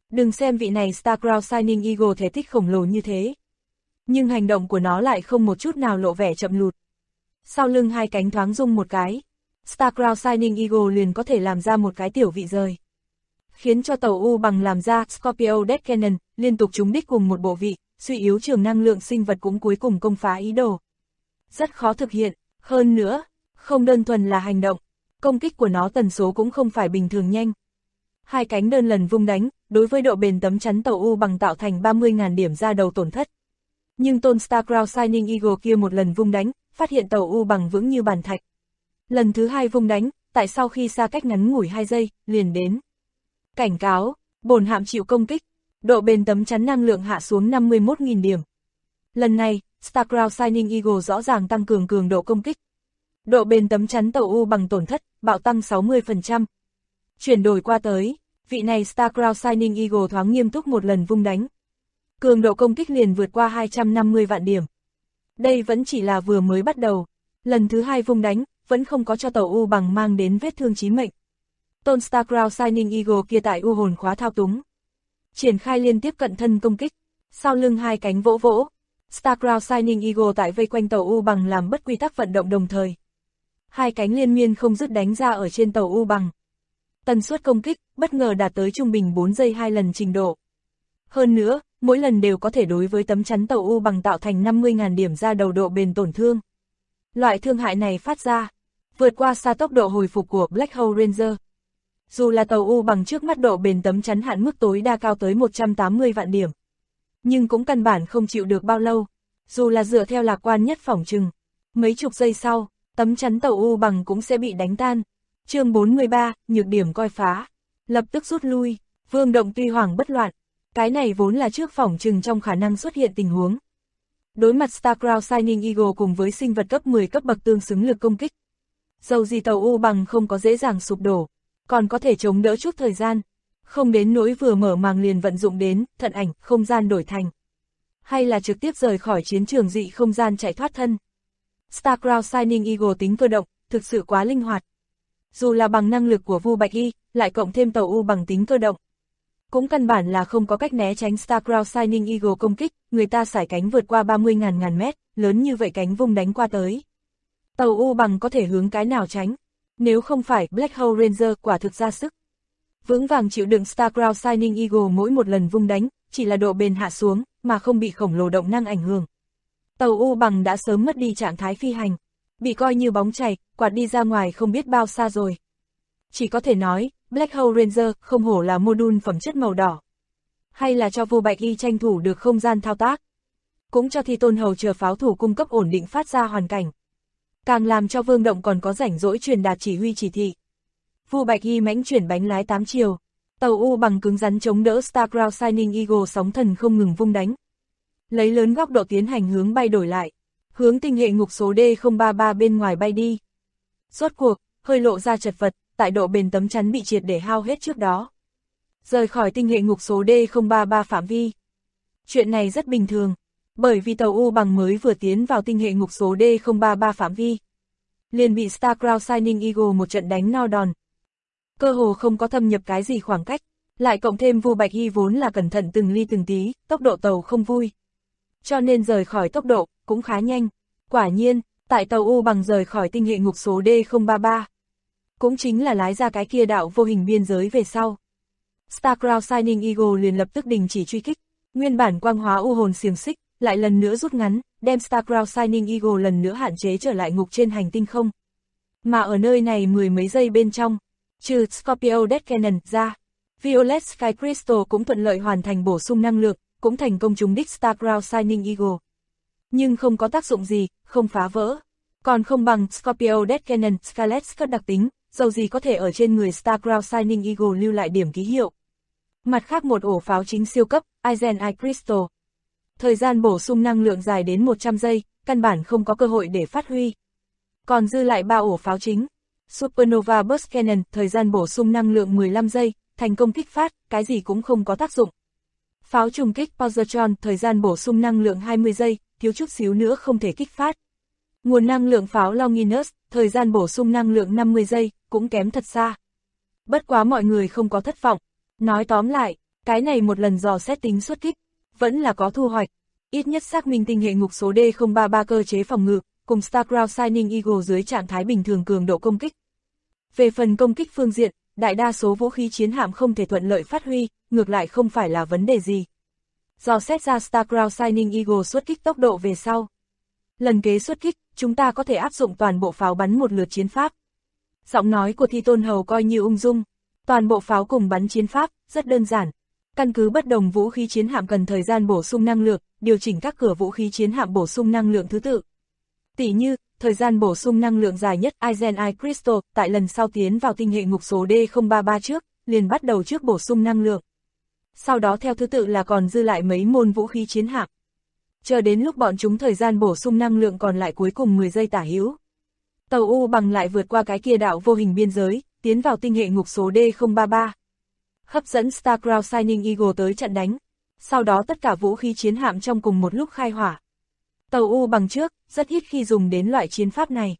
Đừng xem vị này Starcrown Shining Eagle thể tích khổng lồ như thế. Nhưng hành động của nó lại không một chút nào lộ vẻ chậm lụt. Sau lưng hai cánh thoáng rung một cái, Starcrown Shining Eagle liền có thể làm ra một cái tiểu vị rời. Khiến cho tàu U bằng làm ra Scorpio Death Cannon, liên tục trúng đích cùng một bộ vị, suy yếu trường năng lượng sinh vật cũng cuối cùng công phá ý đồ. Rất khó thực hiện, hơn nữa, không đơn thuần là hành động, công kích của nó tần số cũng không phải bình thường nhanh. Hai cánh đơn lần vung đánh, đối với độ bền tấm chắn tàu U bằng tạo thành 30.000 điểm ra đầu tổn thất. Nhưng tôn Starcrown Shining Eagle kia một lần vung đánh, phát hiện tàu U bằng vững như bàn thạch. Lần thứ hai vung đánh, tại sau khi xa cách ngắn ngủi 2 giây, liền đến. Cảnh cáo, bổn hạm chịu công kích, độ bền tấm chắn năng lượng hạ xuống 51.000 điểm. Lần này, Starcrown Shining Eagle rõ ràng tăng cường cường độ công kích. Độ bền tấm chắn tàu U bằng tổn thất, bạo tăng 60%. Chuyển đổi qua tới, vị này Starcrown Shining Eagle thoáng nghiêm túc một lần vung đánh. Cường độ công kích liền vượt qua 250 vạn điểm. Đây vẫn chỉ là vừa mới bắt đầu, lần thứ hai vung đánh, vẫn không có cho tàu U bằng mang đến vết thương chí mệnh. Tôn Starcrown Shining Eagle kia tại U hồn khóa thao túng. Triển khai liên tiếp cận thân công kích, sau lưng hai cánh vỗ vỗ. Starcrown Shining Eagle tại vây quanh tàu U bằng làm bất quy tắc vận động đồng thời. Hai cánh liên miên không dứt đánh ra ở trên tàu U bằng. Tần suất công kích, bất ngờ đạt tới trung bình 4 giây 2 lần trình độ. Hơn nữa, mỗi lần đều có thể đối với tấm chắn tàu U bằng tạo thành 50.000 điểm ra đầu độ bền tổn thương. Loại thương hại này phát ra, vượt qua xa tốc độ hồi phục của Black Hole Ranger. Dù là tàu U bằng trước mắt độ bền tấm chắn hạn mức tối đa cao tới 180 vạn điểm. Nhưng cũng căn bản không chịu được bao lâu, dù là dựa theo lạc quan nhất phỏng chừng. Mấy chục giây sau, tấm chắn tàu U bằng cũng sẽ bị đánh tan. Chương 43, nhược điểm coi phá. Lập tức rút lui, Vương Động tuy hoảng bất loạn. Cái này vốn là trước phỏng chừng trong khả năng xuất hiện tình huống. Đối mặt Starcrown Shining Eagle cùng với sinh vật cấp 10 cấp bậc tương xứng lực công kích. Dầu gì tàu U bằng không có dễ dàng sụp đổ, còn có thể chống đỡ chút thời gian. Không đến nỗi vừa mở màng liền vận dụng đến thận ảnh, không gian đổi thành. Hay là trực tiếp rời khỏi chiến trường dị không gian chạy thoát thân. Starcrown Shining Eagle tính cơ động, thực sự quá linh hoạt. Dù là bằng năng lực của Vu Bạch Y, lại cộng thêm tàu U bằng tính cơ động. Cũng căn bản là không có cách né tránh Starcrown Shining Eagle công kích, người ta sải cánh vượt qua 30.000 mét, lớn như vậy cánh vung đánh qua tới. Tàu U bằng có thể hướng cái nào tránh, nếu không phải Black Hole Ranger quả thực ra sức. Vững vàng chịu đựng Starcrown Shining Eagle mỗi một lần vung đánh, chỉ là độ bền hạ xuống, mà không bị khổng lồ động năng ảnh hưởng. Tàu U bằng đã sớm mất đi trạng thái phi hành, bị coi như bóng chày, quạt đi ra ngoài không biết bao xa rồi. Chỉ có thể nói, Black Hole Ranger không hổ là module phẩm chất màu đỏ. Hay là cho Vu Bạch Y tranh thủ được không gian thao tác. Cũng cho Thi Tôn Hầu chờ pháo thủ cung cấp ổn định phát ra hoàn cảnh. Càng làm cho Vương Động còn có rảnh rỗi truyền đạt chỉ huy chỉ thị. Vu Bạch Y mãnh chuyển bánh lái 8 chiều. Tàu U bằng cứng rắn chống đỡ Starcrown Shining Eagle sóng thần không ngừng vung đánh. Lấy lớn góc độ tiến hành hướng bay đổi lại. Hướng tinh hệ ngục số D033 bên ngoài bay đi. Rốt cuộc, hơi lộ ra chật vật, tại độ bền tấm chắn bị triệt để hao hết trước đó. Rời khỏi tinh hệ ngục số D033 phạm vi. Chuyện này rất bình thường, bởi vì tàu U bằng mới vừa tiến vào tinh hệ ngục số D033 phạm vi. Liền bị Starcrown Shining Eagle một trận đánh no đòn. Cơ hồ không có thâm nhập cái gì khoảng cách, lại cộng thêm Vu Bạch Y vốn là cẩn thận từng ly từng tí, tốc độ tàu không vui. Cho nên rời khỏi tốc độ, cũng khá nhanh. Quả nhiên, tại tàu U bằng rời khỏi tinh hệ ngục số D033. Cũng chính là lái ra cái kia đạo vô hình biên giới về sau. Starcrown Shining Eagle liền lập tức đình chỉ truy kích, nguyên bản quang hóa u hồn xiềng xích, lại lần nữa rút ngắn, đem Starcrown Shining Eagle lần nữa hạn chế trở lại ngục trên hành tinh không. Mà ở nơi này mười mấy giây bên trong, trừ Scorpio Death Cannon ra, Violet Sky Crystal cũng thuận lợi hoàn thành bổ sung năng lượng, cũng thành công trúng đích Starcrown Shining Eagle. Nhưng không có tác dụng gì, không phá vỡ. Còn không bằng Scorpio Death Cannon Scarlet Scud đặc tính, dầu gì có thể ở trên người Starcrown Shining Eagle lưu lại điểm ký hiệu. Mặt khác một ổ pháo chính siêu cấp, Aizen Eye Crystal. Thời gian bổ sung năng lượng dài đến 100 giây, căn bản không có cơ hội để phát huy. Còn dư lại 3 ổ pháo chính. Supernova Burst Cannon, thời gian bổ sung năng lượng 15 giây, thành công kích phát, cái gì cũng không có tác dụng. Pháo trùng kích Positron, thời gian bổ sung năng lượng 20 giây, thiếu chút xíu nữa không thể kích phát. Nguồn năng lượng pháo Longinus, thời gian bổ sung năng lượng 50 giây, cũng kém thật xa. Bất quá mọi người không có thất vọng. Nói tóm lại, Cái này một lần dò xét tính xuất kích, vẫn là có thu hoạch. Ít nhất xác minh tinh hệ ngục số D033 cơ chế phòng ngự, cùng Starcrow Shining Eagle dưới trạng thái bình thường cường độ công kích. Về phần công kích phương diện, đại đa số vũ khí chiến hạm không thể thuận lợi phát huy, ngược lại không phải là vấn đề gì. Dò xét ra Starcrow Shining Eagle xuất kích tốc độ về sau. Lần kế xuất kích, chúng ta có thể áp dụng toàn bộ pháo bắn một lượt chiến pháp. Giọng nói của Thi Tôn Hầu coi như ung dung. Toàn bộ pháo cùng bắn chiến pháp, rất đơn giản. Căn cứ bất đồng vũ khí chiến hạm cần thời gian bổ sung năng lượng, điều chỉnh các cửa vũ khí chiến hạm bổ sung năng lượng thứ tự. Tỷ như, thời gian bổ sung năng lượng dài nhất Aizen Eye Crystal, tại lần sau tiến vào tinh hệ ngục số D033 trước, liền bắt đầu trước bổ sung năng lượng. Sau đó theo thứ tự là còn dư lại mấy môn vũ khí chiến hạm. Chờ đến lúc bọn chúng thời gian bổ sung năng lượng còn lại cuối cùng 10 giây tả hữu. Tàu U bằng lại vượt qua cái kia đạo vô hình biên giới, tiến vào tinh hệ ngục số D033. Hấp dẫn Starcrow Shining Eagle tới trận đánh. Sau đó tất cả vũ khí chiến hạm trong cùng một lúc khai hỏa. Tàu U bằng trước, rất ít khi dùng đến loại chiến pháp này.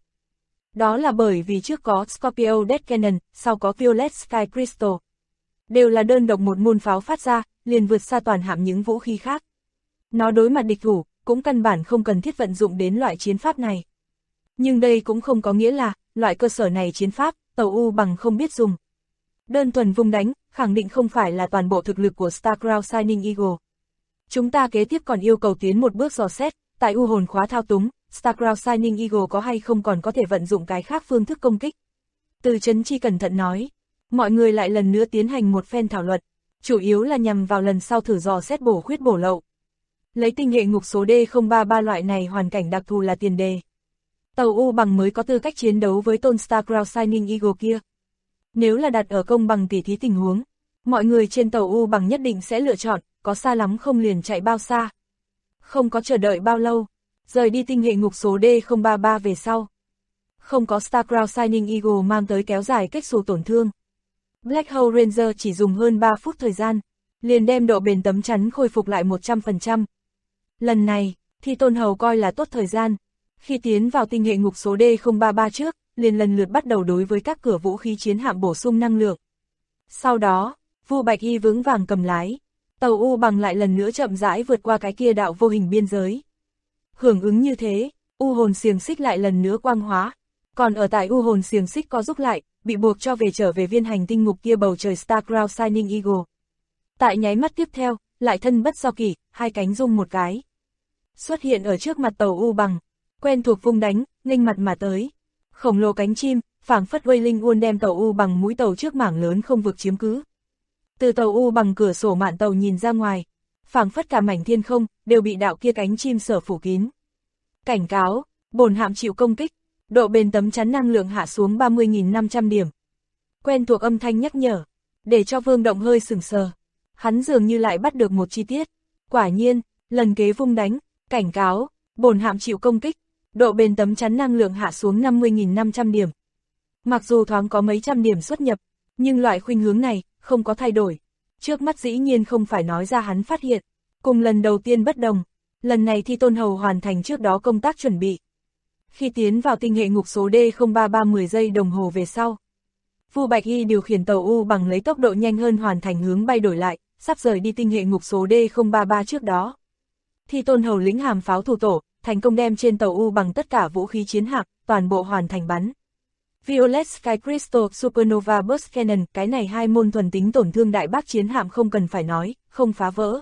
Đó là bởi vì trước có Scorpio Death Cannon, sau có Violet Sky Crystal. Đều là đơn độc một môn pháo phát ra, liền vượt xa toàn hạm những vũ khí khác. Nó đối mặt địch thủ, cũng căn bản không cần thiết vận dụng đến loại chiến pháp này. Nhưng đây cũng không có nghĩa là, loại cơ sở này chiến pháp, tàu U bằng không biết dùng. Đơn thuần vung đánh, khẳng định không phải là toàn bộ thực lực của Starcrow Shining Eagle. Chúng ta kế tiếp còn yêu cầu tiến một bước dò xét, tại U hồn khóa thao túng, Starcrow Shining Eagle có hay không còn có thể vận dụng cái khác phương thức công kích. Từ Trấn Chi cẩn thận nói, mọi người lại lần nữa tiến hành một phen thảo luận, chủ yếu là nhằm vào lần sau thử dò xét bổ khuyết bổ lậu. Lấy tinh hệ ngục số D033 loại này hoàn cảnh đặc thù là tiền đề. Tàu U bằng mới có tư cách chiến đấu với tôn Starcrow Shining Eagle kia. Nếu là đặt ở công bằng tỉ thí tình huống, mọi người trên tàu U bằng nhất định sẽ lựa chọn, có xa lắm không liền chạy bao xa. Không có chờ đợi bao lâu, rời đi tinh hệ ngục số D033 về sau. Không có Starcrow Shining Eagle mang tới kéo dài cách xù tổn thương. Black Hole Ranger chỉ dùng hơn 3 phút thời gian, liền đem độ bền tấm chắn khôi phục lại 100%. Lần này, Thi Tôn Hầu coi là tốt thời gian. Khi tiến vào tinh hệ ngục số D033 trước, liền lần lượt bắt đầu đối với các cửa vũ khí chiến hạm bổ sung năng lượng. Sau đó, Vu Bạch Y vững vàng cầm lái, tàu U bằng lại lần nữa chậm rãi vượt qua cái kia đạo vô hình biên giới. Hưởng ứng như thế, U hồn xiềng xích lại lần nữa quang hóa, còn ở tại U hồn xiềng xích có giúp lại, bị buộc cho trở về viên hành tinh ngục kia bầu trời Starcrow Shining Eagle. Tại nháy mắt tiếp theo, lại thân bất do kỷ, hai cánh rung một cái. Xuất hiện ở trước mặt tàu U bằng, quen thuộc vung đánh, nghênh mặt mà tới. Khổng lồ cánh chim, phảng phất Wailing Wall đem tàu U bằng mũi tàu trước mảng lớn không vực chiếm cứ. Từ tàu U bằng cửa sổ mạn tàu nhìn ra ngoài, phảng phất cả mảnh thiên không, đều bị đạo kia cánh chim sở phủ kín. Cảnh cáo, bổn hạm chịu công kích, độ bền tấm chắn năng lượng hạ xuống 30.500 điểm. Quen thuộc âm thanh nhắc nhở, để cho Vương Động hơi sửng sờ. Hắn dường như lại bắt được một chi tiết. Quả nhiên, lần kế vung đánh, cảnh cáo, bổn hạm chịu công kích, độ bền tấm chắn năng lượng hạ xuống 50.500 điểm. Mặc dù thoáng có mấy trăm điểm xuất nhập, nhưng loại khuynh hướng này, không có thay đổi. Trước mắt dĩ nhiên không phải nói ra hắn phát hiện. Cùng lần đầu tiên bất đồng, lần này Thi Tôn Hầu hoàn thành trước đó công tác chuẩn bị. Khi tiến vào tinh hệ ngục số D033 10 giây đồng hồ về sau, Vu Bạch Y điều khiển tàu U bằng lấy tốc độ nhanh hơn hoàn thành hướng bay đổi lại, sắp rời đi tinh hệ ngục số D033 trước đó. Thi Tôn Hầu lĩnh hàm pháo thủ tổ, thành công đem trên tàu U bằng tất cả vũ khí chiến hạm, toàn bộ hoàn thành bắn. Violet Sky Crystal Supernova Burst Cannon, cái này hai môn thuần tính tổn thương đại bác chiến hạm không cần phải nói, không phá vỡ.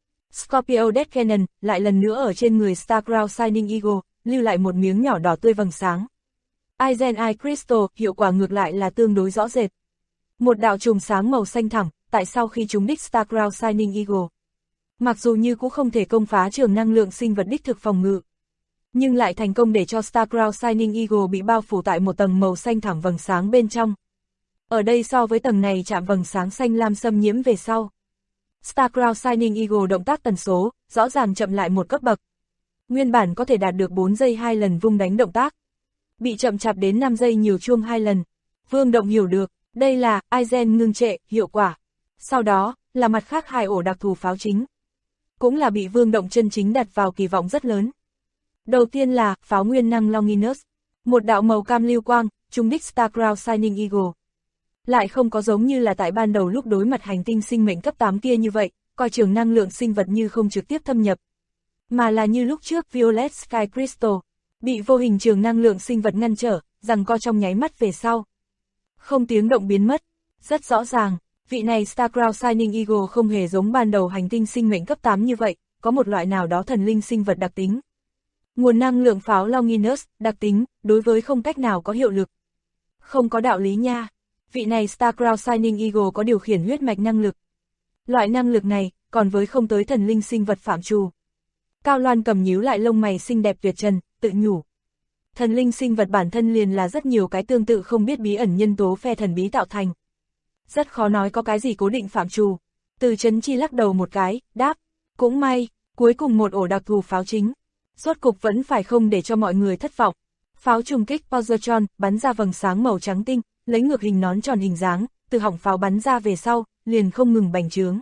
Scorpio Death Cannon, lại lần nữa ở trên người Starcrow Shining Eagle, lưu lại một miếng nhỏ đỏ tươi vầng sáng. Aizen Eye Crystal, hiệu quả ngược lại là tương đối rõ rệt. Một đạo chùm sáng màu xanh thẳm, tại sau khi trúng đích Starcrow Shining Eagle. Mặc dù như cũng không thể công phá trường năng lượng sinh vật đích thực phòng ngự, nhưng lại thành công để cho Starcrow Shining Eagle bị bao phủ tại một tầng màu xanh thẳm vầng sáng bên trong. Ở đây so với tầng này chạm vầng sáng xanh lam xâm nhiễm về sau, Starcrow Shining Eagle động tác tần số, rõ ràng chậm lại một cấp bậc. Nguyên bản có thể đạt được 4 giây 2 lần vung đánh động tác, bị chậm chạp đến 5 giây nhiều chuông 2 lần. Vương Động hiểu được, đây là Aizen ngưng trệ, hiệu quả. Sau đó, là mặt khác hai ổ đặc thù pháo chính. Cũng là bị Vương Động chân chính đặt vào kỳ vọng rất lớn. Đầu tiên là pháo nguyên năng Longinus, một đạo màu cam lưu quang, trúng đích Starcrow Shining Eagle. Lại không có giống như là tại ban đầu lúc đối mặt hành tinh sinh mệnh cấp 8 kia như vậy, coi trường năng lượng sinh vật như không trực tiếp thâm nhập. Mà là như lúc trước Violet Sky Crystal, bị vô hình trường năng lượng sinh vật ngăn trở, giằng co trong nháy mắt về sau. Không tiếng động biến mất. Rất rõ ràng, vị này Starcrown Shining Eagle không hề giống ban đầu hành tinh sinh mệnh cấp 8 như vậy, có một loại nào đó thần linh sinh vật đặc tính. Nguồn năng lượng pháo Longinus, đặc tính, đối với không cách nào có hiệu lực. Không có đạo lý nha. Vị này Starcrown Shining Eagle có điều khiển huyết mạch năng lực. Loại năng lực này, còn với không tới thần linh sinh vật phạm trù. Cao Loan cầm nhíu lại lông mày xinh đẹp tuyệt trần, tự nhủ. Thần linh sinh vật bản thân liền là rất nhiều cái tương tự không biết bí ẩn nhân tố phe thần bí tạo thành. Rất khó nói có cái gì cố định phạm trù. Từ Chấn Chi lắc đầu một cái, đáp. Cũng may, cuối cùng một ổ đặc thù pháo chính. Rốt cục vẫn phải không để cho mọi người thất vọng. Pháo trùng kích Positron bắn ra vầng sáng màu trắng tinh, lấy ngược hình nón tròn hình dáng, từ họng pháo bắn ra về sau, liền không ngừng bành trướng.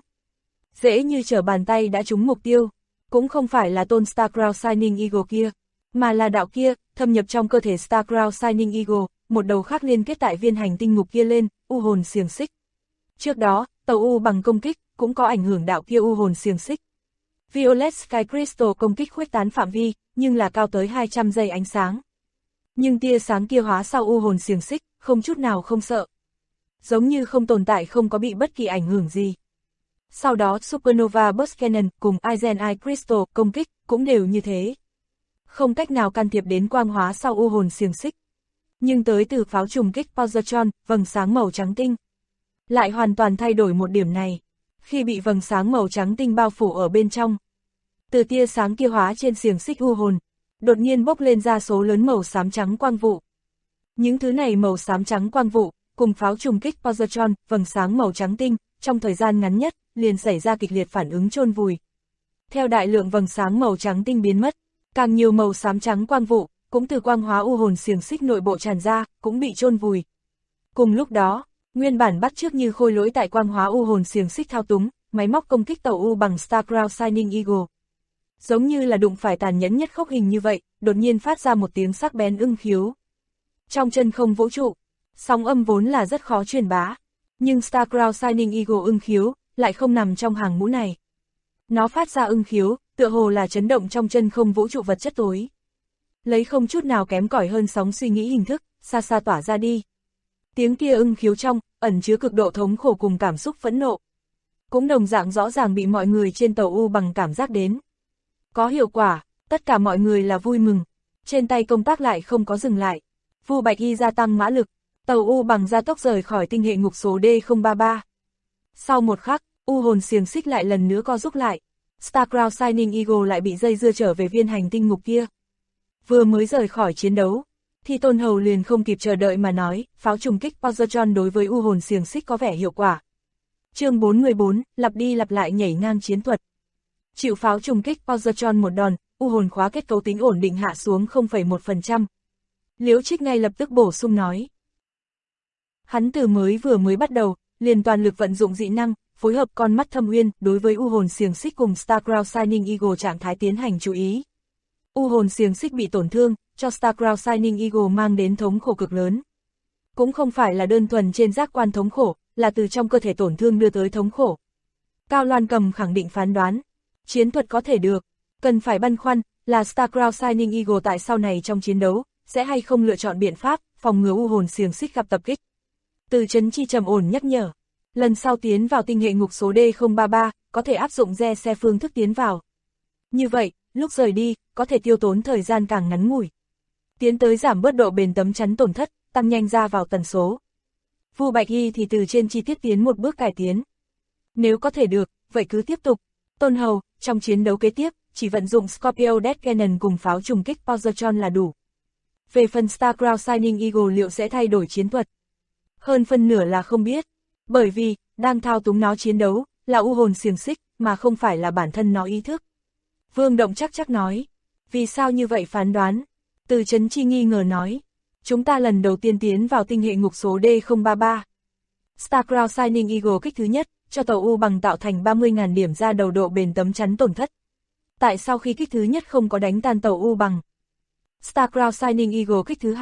Dễ như trở bàn tay đã trúng mục tiêu. Cũng không phải là tôn Starcrown Shining Eagle kia, mà là đạo kia, thâm nhập trong cơ thể Starcrown Shining Eagle, một đầu khác liên kết tại viên hành tinh ngục kia lên, u hồn xiềng xích. Trước đó, tàu U bằng công kích, cũng có ảnh hưởng đạo kia u hồn xiềng xích. Violet Sky Crystal công kích khuếch tán phạm vi, nhưng là cao tới 200 giây ánh sáng. Nhưng tia sáng kia hóa sau u hồn xiềng xích, không chút nào không sợ. Giống như không tồn tại, không có bị bất kỳ ảnh hưởng gì. Sau đó Supernova Burst Cannon cùng Argentine Crystal công kích cũng đều như thế. Không cách nào can thiệp đến quang hóa sau u hồn xiềng xích. Nhưng tới từ pháo trùng kích Positron, vầng sáng màu trắng tinh. Lại hoàn toàn thay đổi một điểm này. Khi bị vầng sáng màu trắng tinh bao phủ ở bên trong. Từ tia sáng kia hóa trên xiềng xích u hồn, đột nhiên bốc lên ra số lớn màu xám trắng quang vụ. Những thứ này màu xám trắng quang vụ, cùng pháo trùng kích Positron, vầng sáng màu trắng tinh, trong thời gian ngắn nhất, liền xảy ra kịch liệt phản ứng chôn vùi. Theo đại lượng vầng sáng màu trắng tinh biến mất, càng nhiều màu xám trắng quang vụ, cũng từ quang hóa u hồn xiềng xích nội bộ tràn ra, cũng bị chôn vùi. Cùng lúc đó, nguyên bản bắt chước như khôi lỗi tại quang hóa u hồn xiềng xích thao túng, máy móc công kích tàu U bằng Starcrown Shining Eagle. Giống như là đụng phải tàn nhẫn nhất khốc hình như vậy, đột nhiên phát ra một tiếng sắc bén ưng khiếu. Trong chân không vũ trụ, sóng âm vốn là rất khó truyền bá, nhưng Starcrown Shining Eagle ưng khiếu lại không nằm trong hàng ngũ này. Nó phát ra ưng khiếu, tựa hồ là chấn động trong chân không vũ trụ vật chất tối. Lấy không chút nào kém cỏi hơn sóng suy nghĩ hình thức, xa xa tỏa ra đi. Tiếng kia ưng khiếu trong, ẩn chứa cực độ thống khổ cùng cảm xúc phẫn nộ. Cũng đồng dạng rõ ràng bị mọi người trên tàu U bằng cảm giác đến. Có hiệu quả, tất cả mọi người là vui mừng. Trên tay công tác lại không có dừng lại. Vu Bạch Y gia tăng mã lực, tàu U bằng gia tốc rời khỏi tinh hệ ngục số D033. Sau một khắc, u hồn xiềng xích lại lần nữa co rút lại. Starcrown Shining Eagle lại bị dây dưa trở về viên hành tinh ngục kia. Vừa mới rời khỏi chiến đấu, thì Tôn Hầu liền không kịp chờ đợi mà nói, pháo trùng kích Positron đối với u hồn xiềng xích có vẻ hiệu quả. Chương 414, lặp đi lặp lại nhảy ngang chiến thuật. Chịu pháo trùng kích Positron một đòn, u hồn khóa kết cấu tính ổn định hạ xuống 0,1%. Liễu Trích ngay lập tức bổ sung nói. Hắn từ vừa mới bắt đầu, liền toàn lực vận dụng dị năng, phối hợp con mắt thâm uyên đối với u hồn xiềng xích cùng Starcrown Shining Eagle trạng thái tiến hành chú ý. U hồn xiềng xích bị tổn thương, cho Starcrown Shining Eagle mang đến thống khổ cực lớn. Cũng không phải là đơn thuần trên giác quan thống khổ, là từ trong cơ thể tổn thương đưa tới thống khổ. Cao Loan Cầm khẳng định phán đoán, chiến thuật có thể được, cần phải băn khoăn, là Starcrown Shining Eagle tại sau này trong chiến đấu, sẽ hay không lựa chọn biện pháp, phòng ngừa u hồn xiềng xích gặp tập kích. Từ Chấn Chi trầm ổn nhắc nhở, lần sau tiến vào tinh hệ ngục số D033, có thể áp dụng re xe phương thức tiến vào. Như vậy, lúc rời đi, có thể tiêu tốn thời gian càng ngắn ngủi. Tiến tới giảm bớt độ bền tấm chắn tổn thất, tăng nhanh ra vào tần số. Vu Bạch Y thì từ trên chi tiết tiến một bước cải tiến. Nếu có thể được, vậy cứ tiếp tục. Tôn Hầu, trong chiến đấu kế tiếp, chỉ vận dụng Scorpio Death Cannon cùng pháo trùng kích Positron là đủ. Về phần Starcrown Shining Eagle liệu sẽ thay đổi chiến thuật? Hơn phân nửa là không biết. Bởi vì, đang thao túng nó chiến đấu, là u hồn xiềng xích, mà không phải là bản thân nó ý thức. Vương Động chắc nói. Vì sao như vậy phán đoán? Từ Chấn Chi nghi ngờ nói. Chúng ta lần đầu tiên tiến vào tinh hệ ngục số D033. Starcrown Shining Eagle kích thứ nhất, cho tàu U bằng tạo thành 30.000 điểm ra đầu độ bền tấm chắn tổn thất. Tại sau khi kích thứ nhất không có đánh tan tàu U bằng. Starcrown Shining Eagle kích thứ hai,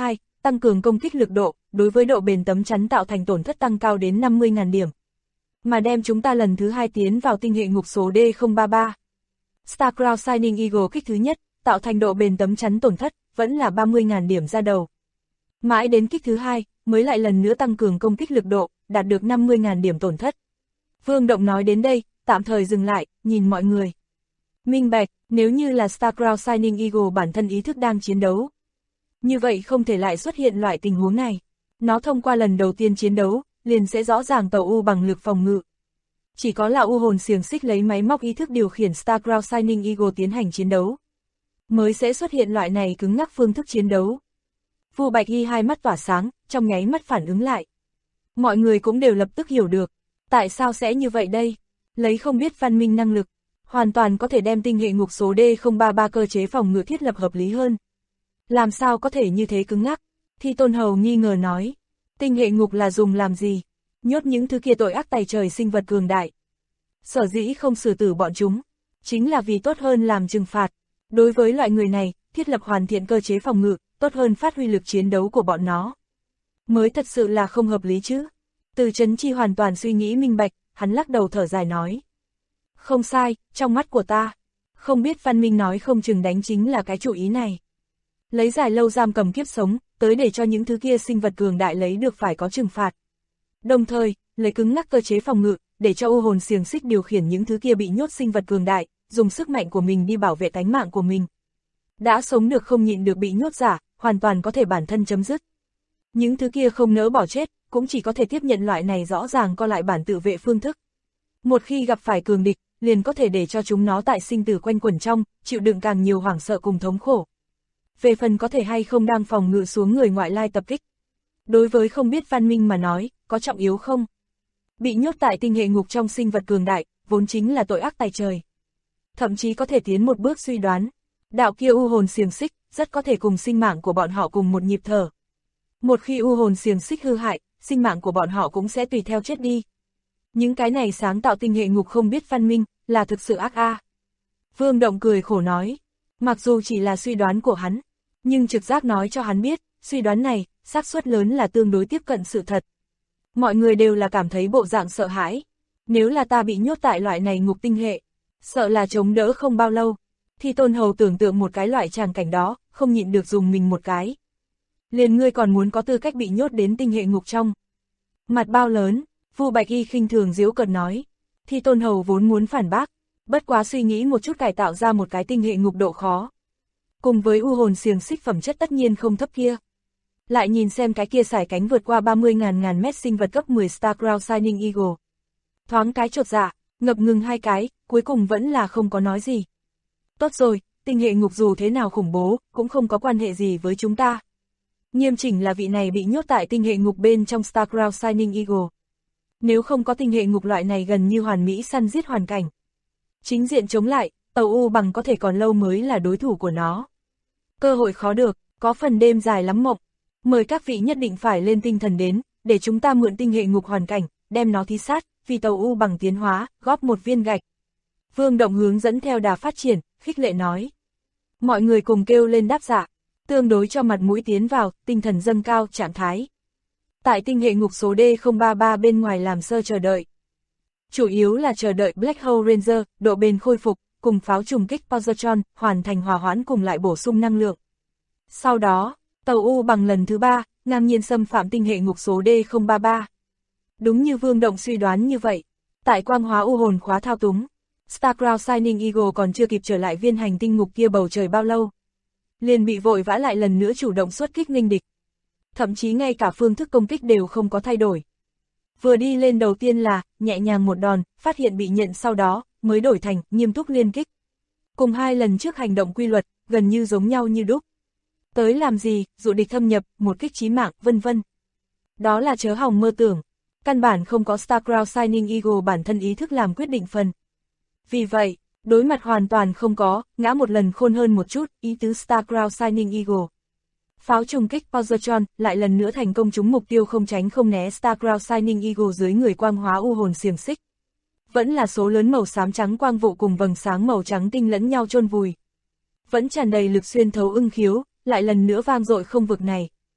tăng cường công kích lực độ, đối với độ bền tấm chắn tạo thành tổn thất tăng cao đến 50.000 điểm. Mà đem chúng ta lần thứ 2 tiến vào tinh hệ ngục số D033. StarCrown Shining Eagle kích thứ nhất, tạo thành độ bền tấm chắn tổn thất, vẫn là 30.000 điểm ra đầu. Mãi đến kích thứ 2, mới lại lần nữa tăng cường công kích lực độ, đạt được 50.000 điểm tổn thất. Vương Động nói đến đây, tạm thời dừng lại, nhìn mọi người. Minh bạch, nếu như là StarCrown Shining Eagle bản thân ý thức đang chiến đấu. Như vậy không thể lại xuất hiện loại tình huống này. Nó thông qua lần đầu tiên chiến đấu, liền sẽ rõ ràng tàu U bằng lực phòng ngự. Chỉ có là U hồn xiềng xích lấy máy móc ý thức điều khiển StarCrown Shining Eagle tiến hành chiến đấu, mới sẽ xuất hiện loại này cứng ngắc phương thức chiến đấu. Vu Bạch Y hai mắt tỏa sáng, trong nháy mắt phản ứng lại. Mọi người cũng đều lập tức hiểu được, tại sao sẽ như vậy đây? Lấy không biết văn minh năng lực, hoàn toàn có thể đem tinh hệ ngục số D033 cơ chế phòng ngự thiết lập hợp lý hơn. Làm sao có thể như thế cứng ngắc? Thi Tôn Hầu nghi ngờ nói, tinh hệ ngục là dùng làm gì? Nhốt những thứ kia tội ác tày trời sinh vật cường đại. Sở dĩ không xử tử bọn chúng, chính là vì tốt hơn làm trừng phạt. Đối với loại người này, thiết lập hoàn thiện cơ chế phòng ngự, tốt hơn phát huy lực chiến đấu của bọn nó. Mới thật sự là không hợp lý chứ. Từ Chấn Chi hoàn toàn suy nghĩ minh bạch, hắn lắc đầu thở dài nói. Không sai, trong mắt của ta. Không biết văn minh nói không chừng đánh chính là cái chủ ý này. Lấy dài lâu giam cầm kiếp sống, tới để cho những thứ kia sinh vật cường đại lấy được phải có trừng phạt. Đồng thời, lấy cứng ngắc cơ chế phòng ngự, để cho U hồn xiềng xích điều khiển những thứ kia bị nhốt sinh vật cường đại, dùng sức mạnh của mình đi bảo vệ tánh mạng của mình. Đã sống được không nhịn được bị nhốt giả, hoàn toàn có thể bản thân chấm dứt. Những thứ kia không nỡ bỏ chết, cũng chỉ có thể tiếp nhận loại này rõ ràng co lại bản tự vệ phương thức. Một khi gặp phải cường địch, liền có thể để cho chúng nó tại sinh tử quanh quẩn trong, chịu đựng càng nhiều hoảng sợ cùng thống khổ. Về phần có thể hay không đang phòng ngự xuống người ngoại lai tập kích. Đối với không biết văn minh mà nói, có trọng yếu không? Bị nhốt tại tinh hệ ngục trong sinh vật cường đại, vốn chính là tội ác tày trời. Thậm chí có thể tiến một bước suy đoán, đạo kia U hồn xiềng xích, rất có thể cùng sinh mạng của bọn họ cùng một nhịp thở. Một khi U hồn xiềng xích hư hại, sinh mạng của bọn họ cũng sẽ tùy theo chết đi. Những cái này sáng tạo tinh hệ ngục không biết văn minh, là thực sự ác a. Vương Động cười khổ nói, mặc dù chỉ là suy đoán của hắn, nhưng trực giác nói cho hắn biết, suy đoán này, xác suất lớn là tương đối tiếp cận sự thật. Mọi người đều là cảm thấy bộ dạng sợ hãi. Nếu là ta bị nhốt tại loại này ngục tinh hệ, sợ là chống đỡ không bao lâu. Thi Tôn Hầu tưởng tượng một cái loại tràng cảnh đó, không nhịn được dùng mình một cái. Liền ngươi còn muốn có tư cách bị nhốt đến tinh hệ ngục trong. Mặt bao lớn, Vu Bạch Y khinh thường giễu cợt nói. Thi Tôn Hầu vốn muốn phản bác, bất quá suy nghĩ một chút cải tạo ra một cái tinh hệ ngục độ khó. Cùng với U hồn xiềng xích phẩm chất tất nhiên không thấp kia. Lại nhìn xem cái kia sải cánh vượt qua 30.000 mét sinh vật cấp 10 StarCrown Shining Eagle. Thoáng cái chột dạ, ngập ngừng hai cái, cuối cùng vẫn là không có nói gì. Tốt rồi, tinh hệ ngục dù thế nào khủng bố, cũng không có quan hệ gì với chúng ta. Nghiêm chỉnh là vị này bị nhốt tại tinh hệ ngục bên trong StarCrown Shining Eagle. Nếu không có tinh hệ ngục loại này gần như hoàn mỹ săn giết hoàn cảnh. Chính diện chống lại, tàu U bằng có thể còn lâu mới là đối thủ của nó. Cơ hội khó được, có phần đêm dài lắm mộng. Mời các vị nhất định phải lên tinh thần đến, để chúng ta mượn tinh hệ ngục hoàn cảnh, đem nó thí sát, vì tàu U bằng tiến hóa, góp một viên gạch. Vương Động hướng dẫn theo đà phát triển, khích lệ nói. Mọi người cùng kêu lên đáp dạ, tương đối cho mặt mũi tiến vào, tinh thần dâng cao trạng thái. Tại tinh hệ ngục số D033 bên ngoài làm sơ chờ đợi. Chủ yếu là chờ đợi Black Hole Ranger, độ bền khôi phục, cùng pháo trùng kích Positron, hoàn thành hòa hoãn cùng lại bổ sung năng lượng. Sau đó, tàu U bằng lần thứ 3, ngang nhiên xâm phạm tinh hệ ngục số D033. Đúng như Vương Động suy đoán như vậy, tại quang hóa U hồn khóa thao túng, StarCrown Shining Eagle còn chưa kịp trở lại viên hành tinh ngục kia bầu trời bao lâu. Liền bị vội vã lại lần nữa chủ động xuất kích nghênh địch. Thậm chí ngay cả phương thức công kích đều không có thay đổi. Vừa đi lên đầu tiên là, nhẹ nhàng một đòn, phát hiện bị nhận sau đó, mới đổi thành, nghiêm túc liên kích. Cùng hai lần trước hành động quy luật, gần như giống nhau như đúc. Tới làm gì, dụ địch thâm nhập, một kích chí mạng, vân vân. Đó là chớ hòng mơ tưởng. Căn bản không có StarCrown Shining Eagle bản thân ý thức làm quyết định phần. Vì vậy, đối mặt hoàn toàn không có, ngã một lần khôn hơn một chút, ý tứ StarCrown Shining Eagle. Pháo trùng kích Positron lại lần nữa thành công trúng mục tiêu không tránh không né StarCrown Shining Eagle dưới người quang hóa U hồn xiềng xích. Vẫn là số lớn màu xám trắng quang vụ cùng vầng sáng màu trắng tinh lẫn nhau chôn vùi. Vẫn tràn đầy lực xuyên thấu ưng khiếu, lại lần nữa vang dội không vực này.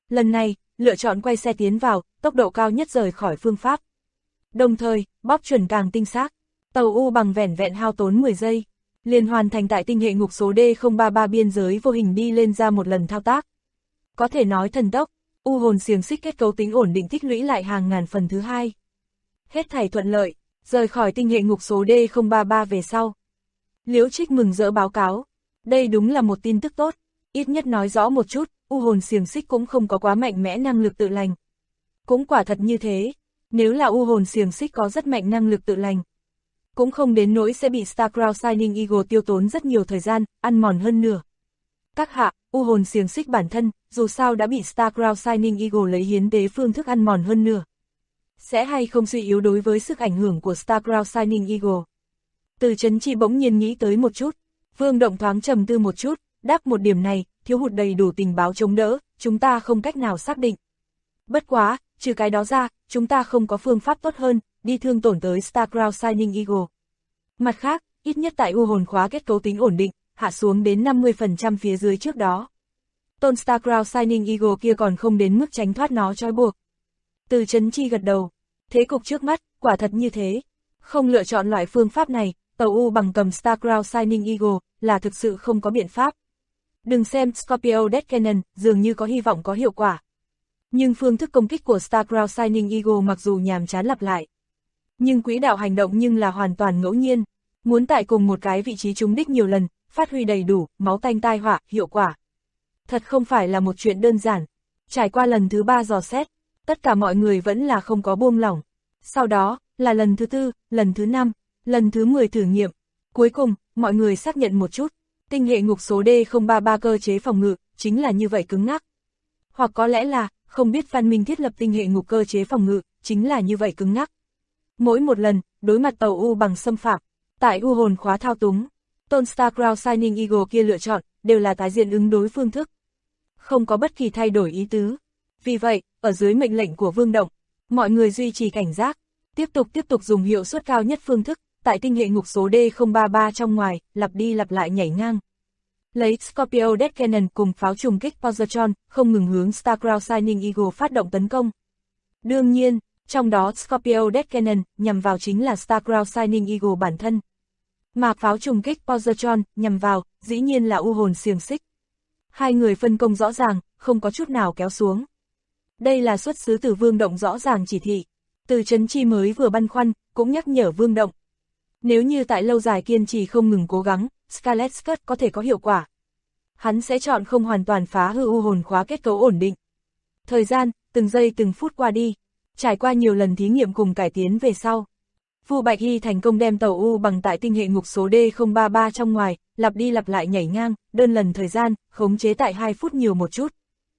Lần này, lựa chọn quay xe tiến vào, tốc độ cao nhất rời khỏi phương pháp. Đồng thời, bóp chuẩn càng tinh xác. Tàu U bằng vẻn vẹn hao tốn 10 giây, liền hoàn thành tại tinh hệ ngục số D033 biên giới vô hình đi lên ra một lần thao tác. Có thể nói thần tốc, U hồn xiềng xích kết cấu tính ổn định tích lũy lại hàng ngàn phần thứ hai. Hết thảy thuận lợi, rời khỏi tinh hệ ngục số D033 về sau. Liễu Trích mừng rỡ báo cáo, đây đúng là một tin tức tốt, ít nhất nói rõ một chút, U hồn xiềng xích cũng không có quá mạnh mẽ năng lực tự lành. Cũng quả thật như thế, nếu là U hồn xiềng xích có rất mạnh năng lực tự lành, cũng không đến nỗi sẽ bị Starcrown Shining Eagle tiêu tốn rất nhiều thời gian, ăn mòn hơn nửa. Các hạ, U hồn xiềng xích bản thân, dù sao đã bị Starcrown Shining Eagle lấy hiến tế phương thức ăn mòn hơn nửa. Sẽ hay không suy yếu đối với sức ảnh hưởng của Starcrown Shining Eagle? Từ Chấn Chi bỗng nhiên nghĩ tới một chút, Vương Động thoáng trầm tư một chút, đáp một điểm này, thiếu hụt đầy đủ tình báo chống đỡ, chúng ta không cách nào xác định. Bất quá, trừ cái đó ra, chúng ta không có phương pháp tốt hơn, đi thương tổn tới Starcrown Shining Eagle. Mặt khác, ít nhất tại U hồn khóa kết cấu tính ổn định, hạ xuống đến 50% phía dưới trước đó. Tôn Starcrown Shining Eagle kia còn không đến mức tránh thoát nó trói buộc. Từ Chấn Chi gật đầu, thế cục trước mắt, quả thật như thế. Không lựa chọn loại phương pháp này, tàu U bằng cầm Starcrown Shining Eagle là thực sự không có biện pháp. Đừng xem Scorpio Death Cannon dường như có hy vọng có hiệu quả. Nhưng phương thức công kích của Starcrown Shining Eagle mặc dù nhàm chán lặp lại, nhưng quỹ đạo hành động nhưng là hoàn toàn ngẫu nhiên. Muốn tại cùng một cái vị trí trúng đích nhiều lần, phát huy đầy đủ, máu tanh tai họa, hiệu quả. Thật không phải là một chuyện đơn giản. Trải qua lần thứ 3 dò xét, tất cả mọi người vẫn là không có buông lỏng. Sau đó, là lần thứ 4, lần thứ 5, lần thứ 10 thử nghiệm. Cuối cùng, mọi người xác nhận một chút, tinh hệ ngục số D033 cơ chế phòng ngự, chính là như vậy cứng ngắc. Hoặc có lẽ là, không biết Văn Minh thiết lập tinh hệ ngục cơ chế phòng ngự, chính là như vậy cứng ngắc. Mỗi một lần, đối mặt tàu U bằng xâm phạm, tại U hồn khóa thao túng, Tôn Starcrown Shining Eagle kia lựa chọn, đều là tái diện ứng đối phương thức. Không có bất kỳ thay đổi ý tứ. Vì vậy, ở dưới mệnh lệnh của Vương Động, mọi người duy trì cảnh giác, tiếp tục dùng hiệu suất cao nhất phương thức, tại tinh hệ ngục số D033 trong ngoài, lặp đi lặp lại nhảy ngang. Lấy Scorpio Death Cannon cùng pháo trùng kích Positron, không ngừng hướng Starcrown Shining Eagle phát động tấn công. Đương nhiên, trong đó Scorpio Death Cannon nhằm vào chính là Starcrown Shining Eagle bản thân. Mà pháo trùng kích Positron nhằm vào, dĩ nhiên là U hồn xiềng xích. Hai người phân công rõ ràng, không có chút nào kéo xuống. Đây là xuất xứ từ Vương Động rõ ràng chỉ thị. Từ Chấn Chi mới vừa băn khoăn, cũng nhắc nhở Vương Động. Nếu như tại lâu dài kiên trì không ngừng cố gắng, Scarlet Skirt có thể có hiệu quả. Hắn sẽ chọn không hoàn toàn phá hư U hồn khóa kết cấu ổn định. Thời gian, từng giây từng phút qua đi, trải qua nhiều lần thí nghiệm cùng cải tiến về sau. Vu Bạch Hy thành công đem tàu U bằng tại tinh hệ ngục số D033 trong ngoài, lặp đi lặp lại nhảy ngang, đơn lần thời gian, khống chế tại 2 phút nhiều một chút.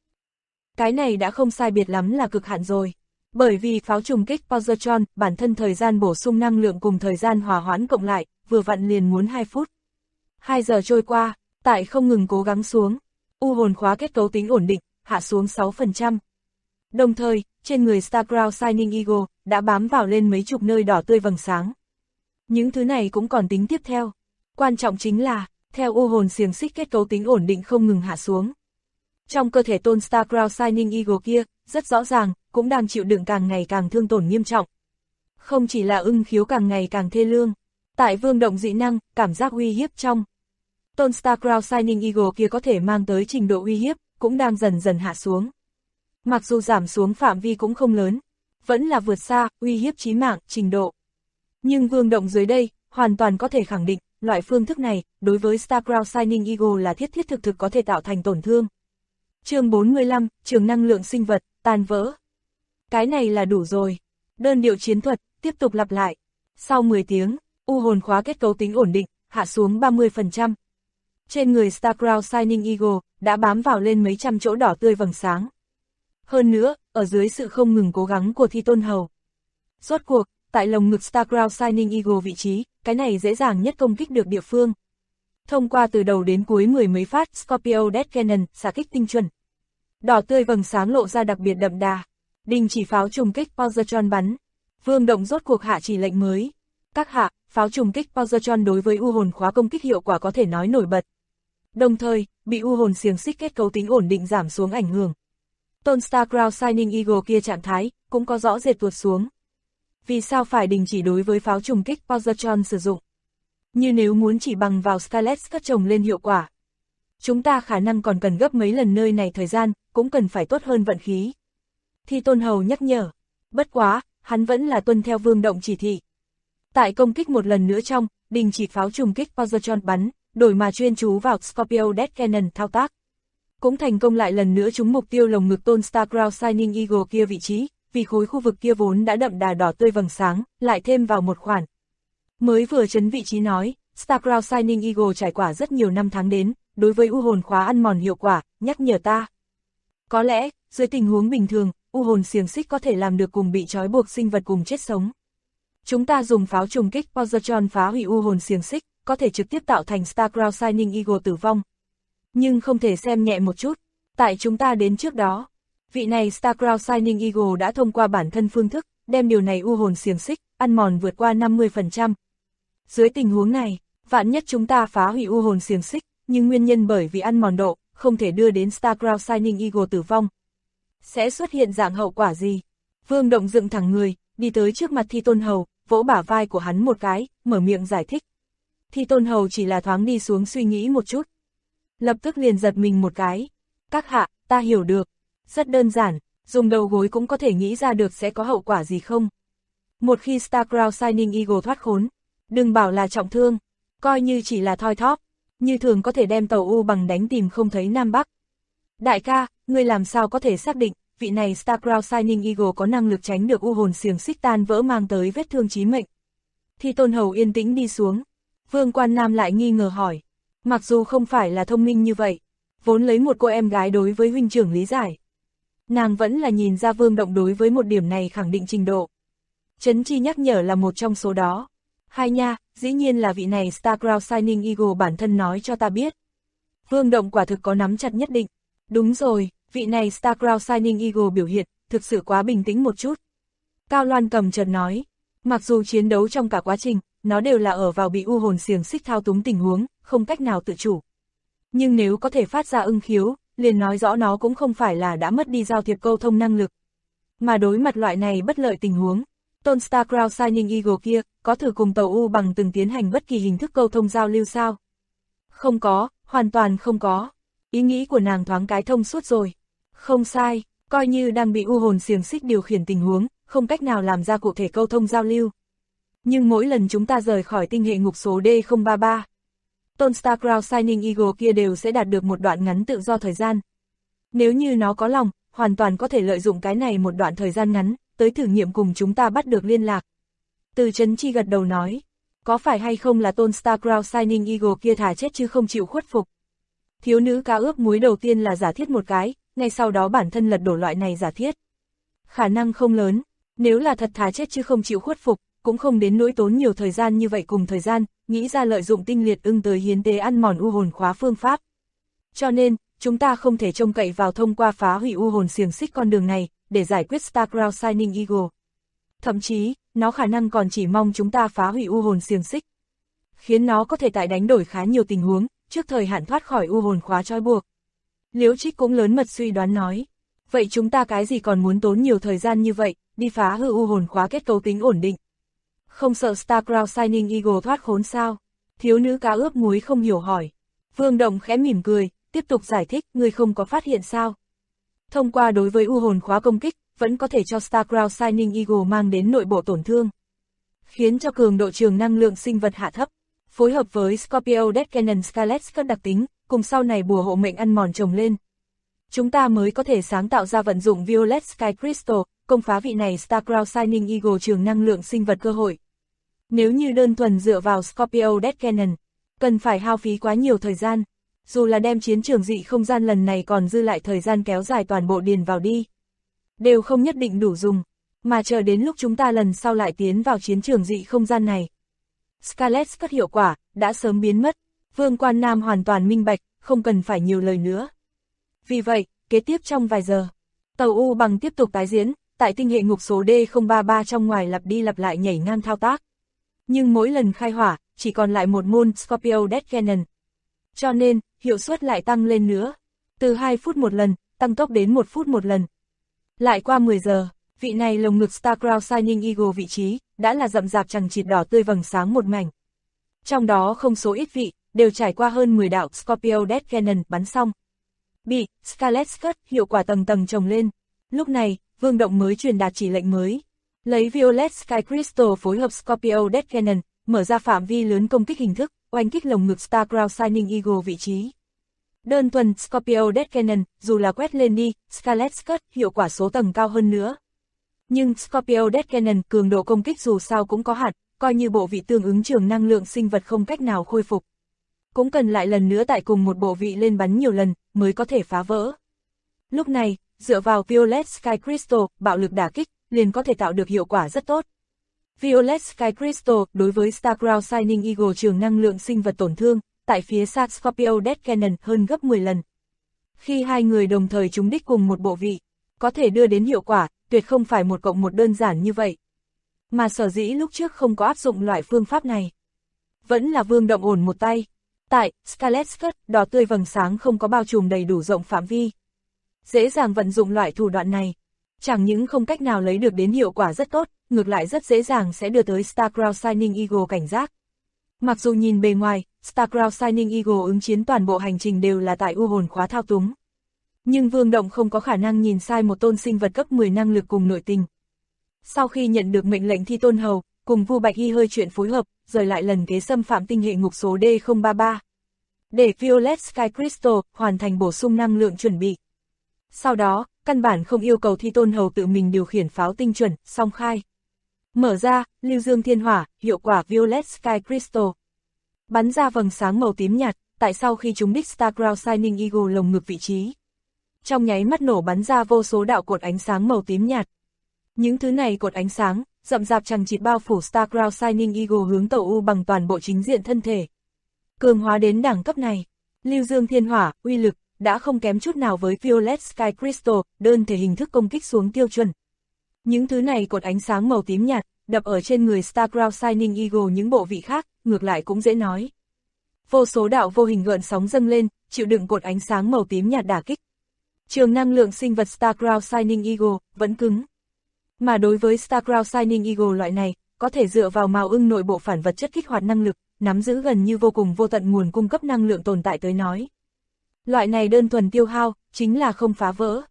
Cái này đã không sai biệt lắm là cực hạn rồi. Bởi vì pháo trùng kích Positron, bản thân thời gian bổ sung năng lượng cùng thời gian hòa hoãn cộng lại, vừa vặn liền muốn 2 phút. 2 giờ trôi qua, tại không ngừng cố gắng xuống, U hồn khóa kết cấu tính ổn định, hạ xuống 6%. Đồng thời, trên người Starcrown Shining Eagle, đã bám vào lên mấy chục nơi đỏ tươi vầng sáng. Những thứ này cũng còn tính tiếp theo. Quan trọng chính là, theo U hồn xiềng xích kết cấu tính ổn định không ngừng hạ xuống. Trong cơ thể Tôn Starcrown Shining Eagle kia, rất rõ ràng, cũng đang chịu đựng càng ngày càng thương tổn nghiêm trọng. Không chỉ là ưng khiếu càng ngày càng thê lương, tại Vương Động dị năng, cảm giác uy hiếp trong. Tôn Starcrown Shining Eagle kia có thể mang tới trình độ uy hiếp, cũng đang dần dần hạ xuống. Mặc dù giảm xuống phạm vi cũng không lớn, vẫn là vượt xa, uy hiếp chí mạng, trình độ. Nhưng Vương Động dưới đây, hoàn toàn có thể khẳng định, loại phương thức này, đối với Starcrown Shining Eagle là thiết thực có thể tạo thành tổn thương. Chương 45, trường năng lượng sinh vật, tan vỡ. Cái này là đủ rồi. Đơn điệu chiến thuật, tiếp tục lặp lại. Sau 10 tiếng, U hồn khóa kết cấu tính ổn định, hạ xuống 30%. Trên người Starcrown Shining Eagle, đã bám vào lên mấy trăm chỗ đỏ tươi vầng sáng. Hơn nữa, ở dưới sự không ngừng cố gắng của Thi Tôn Hầu. Rốt cuộc, tại lồng ngực Starcrown Shining Eagle vị trí, cái này dễ dàng nhất công kích được địa phương. Thông qua từ đầu đến cuối 10 mấy phát Scorpio Death Cannon, xạ kích tinh chuẩn. Đỏ tươi vầng sáng lộ ra đặc biệt đậm đà. Đình chỉ pháo trùng kích Positron bắn. Vương Động rốt cuộc hạ chỉ lệnh mới. Các hạ, pháo trùng kích Positron đối với U hồn khóa công kích hiệu quả có thể nói nổi bật. Đồng thời, bị U hồn xiềng xích kết cấu tính ổn định giảm xuống ảnh hưởng. Tôn Starcrown Shining Eagle kia trạng thái, cũng có rõ rệt tuột xuống. Vì sao phải đình chỉ đối với pháo trùng kích Positron sử dụng? Như nếu muốn chỉ bằng vào Scarlet cất trồng lên hiệu quả. Chúng ta khả năng còn cần gấp mấy lần nơi này thời gian, cũng cần phải tốt hơn vận khí. Thi Tôn Hầu nhắc nhở. Bất quá, hắn vẫn là tuân theo Vương Động chỉ thị. Tại công kích một lần nữa trong, đình chỉ pháo trùng kích Positron bắn, đổi mà chuyên chú vào Scorpio Death Cannon thao tác. Cũng thành công lại lần nữa trúng mục tiêu lồng ngực Tôn Starcrown Shining Eagle kia vị trí, vì khối khu vực kia vốn đã đậm đà đỏ tươi vầng sáng, lại thêm vào một khoản. Mới vừa chấn vị trí nói, Starcrown Shining Eagle trải qua rất nhiều năm tháng đến, đối với u hồn khóa ăn mòn hiệu quả, nhắc nhở ta. Có lẽ, dưới tình huống bình thường, u hồn xiềng xích có thể làm được cùng bị trói buộc sinh vật cùng chết sống. Chúng ta dùng pháo trùng kích Positron phá hủy u hồn xiềng xích, có thể trực tiếp tạo thành Starcrown Shining Eagle tử vong. Nhưng không thể xem nhẹ một chút, tại chúng ta đến trước đó, vị này Starcrown Shining Eagle đã thông qua bản thân phương thức, đem điều này u hồn xiềng xích, ăn mòn vượt qua 50%. Dưới tình huống này, vạn nhất chúng ta phá hủy u hồn xiềng xích, nhưng nguyên nhân bởi vì ăn mòn độ, không thể đưa đến Starcrown Shining Eagle tử vong. Sẽ xuất hiện dạng hậu quả gì? Vương Động dựng thẳng người, đi tới trước mặt Thi Tôn Hầu, vỗ bả vai của hắn một cái, mở miệng giải thích. Thi Tôn Hầu chỉ là thoáng đi xuống suy nghĩ một chút. Lập tức liền giật mình một cái. Các hạ, ta hiểu được. Rất đơn giản, dùng đầu gối cũng có thể nghĩ ra được sẽ có hậu quả gì không. Một khi Starcrown Shining Eagle thoát khốn, đừng bảo là trọng thương, coi như chỉ là thoi thóp, như thường có thể đem tàu U bằng đánh tìm không thấy Nam Bắc. Đại ca, ngươi làm sao có thể xác định, vị này Starcrown Shining Eagle có năng lực tránh được u hồn xiềng xích tan vỡ mang tới vết thương chí mệnh. Thi Tôn Hầu yên tĩnh đi xuống. Vương Quan Nam lại nghi ngờ hỏi. Mặc dù không phải là thông minh như vậy, vốn lấy một cô em gái đối với huynh trưởng lý giải. Nàng vẫn là nhìn ra Vương Động đối với một điểm này khẳng định trình độ. Trấn Chi nhắc nhở là một trong số đó. Hai nha, dĩ nhiên là vị này Starcrown Shining Eagle bản thân nói cho ta biết. Vương Động quả thực có nắm chặt nhất định. Đúng rồi, vị này Starcrown Shining Eagle biểu hiện, thực sự quá bình tĩnh một chút. Cao Loan Cầm chợt nói, mặc dù chiến đấu trong cả quá trình, nó đều là ở vào bị u hồn xiềng xích thao túng tình huống, không cách nào tự chủ. Nhưng nếu có thể phát ra ưng khiếu, liền nói rõ nó cũng không phải là đã mất đi giao thiệp câu thông năng lực. Mà đối mặt loại này bất lợi tình huống, Tôn Starcrown Shining Eagle kia, có thử cùng tàu U bằng từng tiến hành bất kỳ hình thức câu thông giao lưu sao? Không có, hoàn toàn không có. Ý nghĩ của nàng thoáng cái thông suốt rồi. Không sai, coi như đang bị u hồn xiềng xích điều khiển tình huống, không cách nào làm ra cụ thể câu thông giao lưu. Nhưng mỗi lần chúng ta rời khỏi tinh hệ ngục số D033, Tôn Starcrown Shining Eagle kia đều sẽ đạt được một đoạn ngắn tự do thời gian. Nếu như nó có lòng, hoàn toàn có thể lợi dụng cái này một đoạn thời gian ngắn, tới thử nghiệm cùng chúng ta bắt được liên lạc. Từ Trấn Chi gật đầu nói, có phải hay không là Tôn Starcrown Shining Eagle kia thà chết chứ không chịu khuất phục. Thiếu nữ cá ướp muối đầu tiên là giả thiết một cái, ngay sau đó bản thân lật đổ loại này giả thiết. Khả năng không lớn, nếu là thật thà chết chứ không chịu khuất phục, cũng không đến nỗi tốn nhiều thời gian như vậy cùng thời gian, nghĩ ra lợi dụng tinh liệt ưng tới hiến tế ăn mòn u hồn khóa phương pháp. Cho nên, chúng ta không thể trông cậy vào thông qua phá hủy u hồn xiềng xích con đường này, để giải quyết Starcrown Shining Eagle. Thậm chí, nó khả năng còn chỉ mong chúng ta phá hủy u hồn xiềng xích, khiến nó có thể tại đánh đổi khá nhiều tình huống, trước thời hạn thoát khỏi u hồn khóa trói buộc. Liễu Trích cũng lớn mật suy đoán nói, vậy chúng ta cái gì còn muốn tốn nhiều thời gian như vậy, đi phá hư u hồn khóa kết cấu tính ổn định. Không sợ Starcrown Shining Eagle thoát khốn sao? Thiếu nữ cá ướp muối không hiểu hỏi. Vương Động khẽ mỉm cười, tiếp tục giải thích, ngươi không có phát hiện sao? Thông qua đối với u hồn khóa công kích, vẫn có thể cho Starcrown Shining Eagle mang đến nội bộ tổn thương, khiến cho cường độ trường năng lượng sinh vật hạ thấp, phối hợp với Scorpio Death Cannon Scarlet các đặc tính, cùng sau này bùa hộ mệnh ăn mòn chồng lên. Chúng ta mới có thể sáng tạo ra vận dụng Violet Sky Crystal, công phá vị này Starcrown Shining Eagle trường năng lượng sinh vật cơ hội. Nếu như đơn thuần dựa vào Scorpio Death Cannon, cần phải hao phí quá nhiều thời gian, dù là đem chiến trường dị không gian lần này còn dư lại thời gian kéo dài toàn bộ điền vào đi, đều không nhất định đủ dùng, mà chờ đến lúc chúng ta lần sau lại tiến vào chiến trường dị không gian này, Scarlet cất hiệu quả, đã sớm biến mất. Vương Quan Nam hoàn toàn minh bạch, không cần phải nhiều lời nữa. Vì vậy, kế tiếp trong vài giờ, tàu U bằng tiếp tục tái diễn, tại tinh hệ ngục số D033 trong ngoài lặp đi lặp lại nhảy ngang thao tác. Nhưng mỗi lần khai hỏa, chỉ còn lại một môn Scorpio Death Cannon. Cho nên, hiệu suất lại tăng lên nữa. Từ 2 phút một lần, tăng tốc đến 1 phút một lần. Lại qua 10 giờ, vị này lồng ngực Star Crown Shining Eagle vị trí, đã là rậm rạp chằng chịt đỏ tươi vầng sáng một mảnh. Trong đó không số ít vị, đều trải qua hơn 10 đạo Scorpio Death Cannon bắn xong. Bị Scarlet Cut hiệu quả tầng tầng chồng lên. Lúc này, Vương Động mới truyền đạt chỉ lệnh mới. Lấy Violet Sky Crystal phối hợp Scorpio Death Cannon, mở ra phạm vi lớn công kích hình thức, oanh kích lồng ngực Star Crown Shining Eagle vị trí. Đơn thuần Scorpio Death Cannon, dù là quét lên đi, Scarlet Cut hiệu quả số tầng cao hơn nữa. Nhưng Scorpio Death Cannon cường độ công kích dù sao cũng có hạn, coi như bộ vị tương ứng trường năng lượng sinh vật không cách nào khôi phục. Cũng cần lại lần nữa tại cùng một bộ vị lên bắn nhiều lần, mới có thể phá vỡ. Lúc này, dựa vào Violet Sky Crystal, bạo lực đả kích, liền có thể tạo được hiệu quả rất tốt. Violet Sky Crystal đối với Star Crown Shining Eagle trường năng lượng sinh vật tổn thương, tại phía xa Scorpio Death Cannon hơn gấp 10 lần. Khi hai người đồng thời trúng đích cùng một bộ vị, có thể đưa đến hiệu quả, tuyệt không phải 1+1 đơn giản như vậy. Mà sở dĩ lúc trước không có áp dụng loại phương pháp này. Vẫn là Vương Động ổn một tay. Tại Scarlet Cut, đỏ tươi vầng sáng không có bao trùm đầy đủ rộng phạm vi. Dễ dàng vận dụng loại thủ đoạn này. Chẳng những không cách nào lấy được đến hiệu quả rất tốt, ngược lại rất dễ dàng sẽ đưa tới Star Crown Shining Eagle cảnh giác. Mặc dù nhìn bề ngoài, Star Crown Shining Eagle ứng chiến toàn bộ hành trình đều là tại u hồn khóa thao túng. Nhưng Vương Động không có khả năng nhìn sai một tôn sinh vật cấp 10 năng lực cùng nội tình. Sau khi nhận được mệnh lệnh Thi Tôn Hầu, cùng Vu Bạch Hy hơi chuyện phối hợp, rời lại lần kế xâm phạm tinh hệ ngục số D033. Để Violet Sky Crystal hoàn thành bổ sung năng lượng chuẩn bị. Sau đó, căn bản không yêu cầu Thi Tôn Hầu tự mình điều khiển pháo tinh chuẩn, song khai. Mở ra, lưu dương thiên hỏa, hiệu quả Violet Sky Crystal. Bắn ra vầng sáng màu tím nhạt, tại sau khi trúng đích Star Crown Shining Eagle lồng ngực vị trí. Trong nháy mắt nổ bắn ra vô số đạo cột ánh sáng màu tím nhạt. Những thứ này cột ánh sáng, rậm rạp chằng chịt bao phủ Star Crown Shining Eagle hướng tàu U bằng toàn bộ chính diện thân thể. Cường hóa đến đẳng cấp này, lưu dương thiên hỏa, uy lực, đã không kém chút nào với Violet Sky Crystal, đơn thể hình thức công kích xuống tiêu chuẩn. Những thứ này cột ánh sáng màu tím nhạt, đập ở trên người Star Crown Shining Eagle những bộ vị khác, ngược lại cũng dễ nói. Vô số đạo vô hình gợn sóng dâng lên, chịu đựng cột ánh sáng màu tím nhạt đả kích. Trường năng lượng sinh vật Star Crown Shining Eagle vẫn cứng. Mà đối với Star Crown Shining Eagle loại này, có thể dựa vào mào ưng nội bộ phản vật chất kích hoạt năng lực, nắm giữ gần như vô cùng vô tận nguồn cung cấp năng lượng tồn tại tới nói. Loại này đơn thuần tiêu hao, chính là không phá vỡ.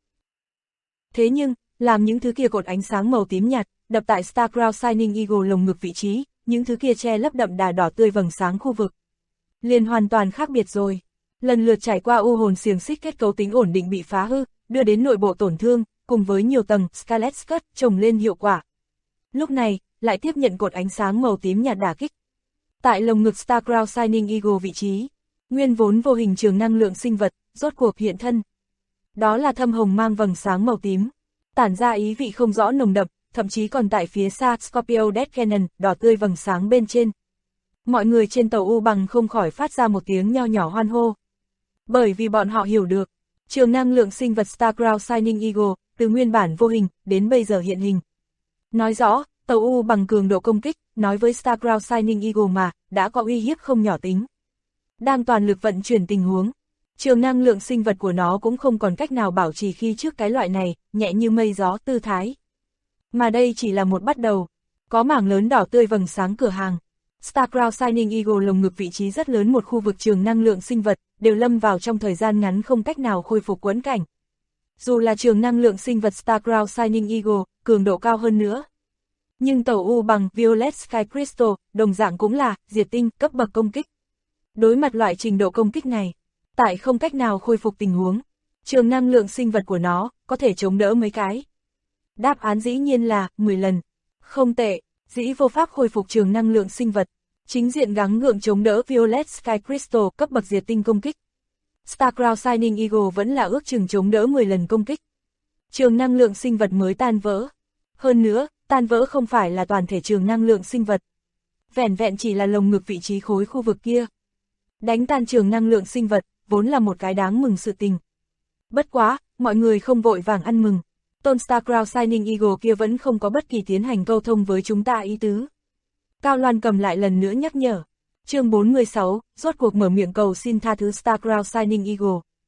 Thế nhưng, làm những thứ kia cột ánh sáng màu tím nhạt, đập tại Star Crown Shining Eagle lồng ngực vị trí, những thứ kia che lấp đậm đà đỏ tươi vầng sáng khu vực. Liền hoàn toàn khác biệt rồi. Lần lượt trải qua u hồn xiềng xích kết cấu tính ổn định bị phá hư, đưa đến nội bộ tổn thương, cùng với nhiều tầng Scarlet Cut chồng lên hiệu quả. Lúc này, lại tiếp nhận cột ánh sáng màu tím nhạt đả kích. Tại lồng ngực Star Crown Shining Eagle vị trí, nguyên vốn vô hình trường năng lượng sinh vật, rốt cuộc hiện thân. Đó là thâm hồng mang vầng sáng màu tím, tản ra ý vị không rõ nồng đậm, thậm chí còn tại phía xa Scorpio Death Cannon, đỏ tươi vầng sáng bên trên. Mọi người trên tàu U bằng không khỏi phát ra một tiếng nho nhỏ hoan hô. Bởi vì bọn họ hiểu được, trường năng lượng sinh vật Star Crown Shining Eagle, từ nguyên bản vô hình, đến bây giờ hiện hình. Nói rõ, tàu U bằng cường độ công kích, nói với Star Crown Shining Eagle mà, đã có uy hiếp không nhỏ tính. Đang toàn lực vận chuyển tình huống, trường năng lượng sinh vật của nó cũng không còn cách nào bảo trì khi trước cái loại này, nhẹ như mây gió tư thái. Mà đây chỉ là một bắt đầu, có mảng lớn đỏ tươi vầng sáng cửa hàng. Star Crown Shining Eagle lồng ngực vị trí rất lớn một khu vực trường năng lượng sinh vật, đều lâm vào trong thời gian ngắn không cách nào khôi phục quẫn cảnh. Dù là trường năng lượng sinh vật Star Crown Shining Eagle, cường độ cao hơn nữa. Nhưng tàu U bằng Violet Sky Crystal, đồng dạng cũng là diệt tinh cấp bậc công kích. Đối mặt loại trình độ công kích này, tại không cách nào khôi phục tình huống, trường năng lượng sinh vật của nó có thể chống đỡ mấy cái. Đáp án dĩ nhiên là 10 lần. Không tệ, dĩ vô pháp khôi phục trường năng lượng sinh vật, chính diện gắng gượng chống đỡ Violet Sky Crystal cấp bậc diệt tinh công kích. Star Crown Shining Eagle vẫn là ước chừng chống đỡ 10 lần công kích. Trường năng lượng sinh vật mới tan vỡ. Hơn nữa, tan vỡ không phải là toàn thể trường năng lượng sinh vật. Vẻn vẹn chỉ là lồng ngực vị trí khối khu vực kia. Đánh tan trường năng lượng sinh vật, vốn là một cái đáng mừng sự tình. Bất quá, mọi người không vội vàng ăn mừng. Tôn Star Crown Shining Eagle kia vẫn không có bất kỳ tiến hành câu thông với chúng ta ý tứ. Cao Loan cầm lại lần nữa nhắc nhở. Chương 46, rốt cuộc mở miệng cầu xin tha thứ Star Crown Shining Eagle.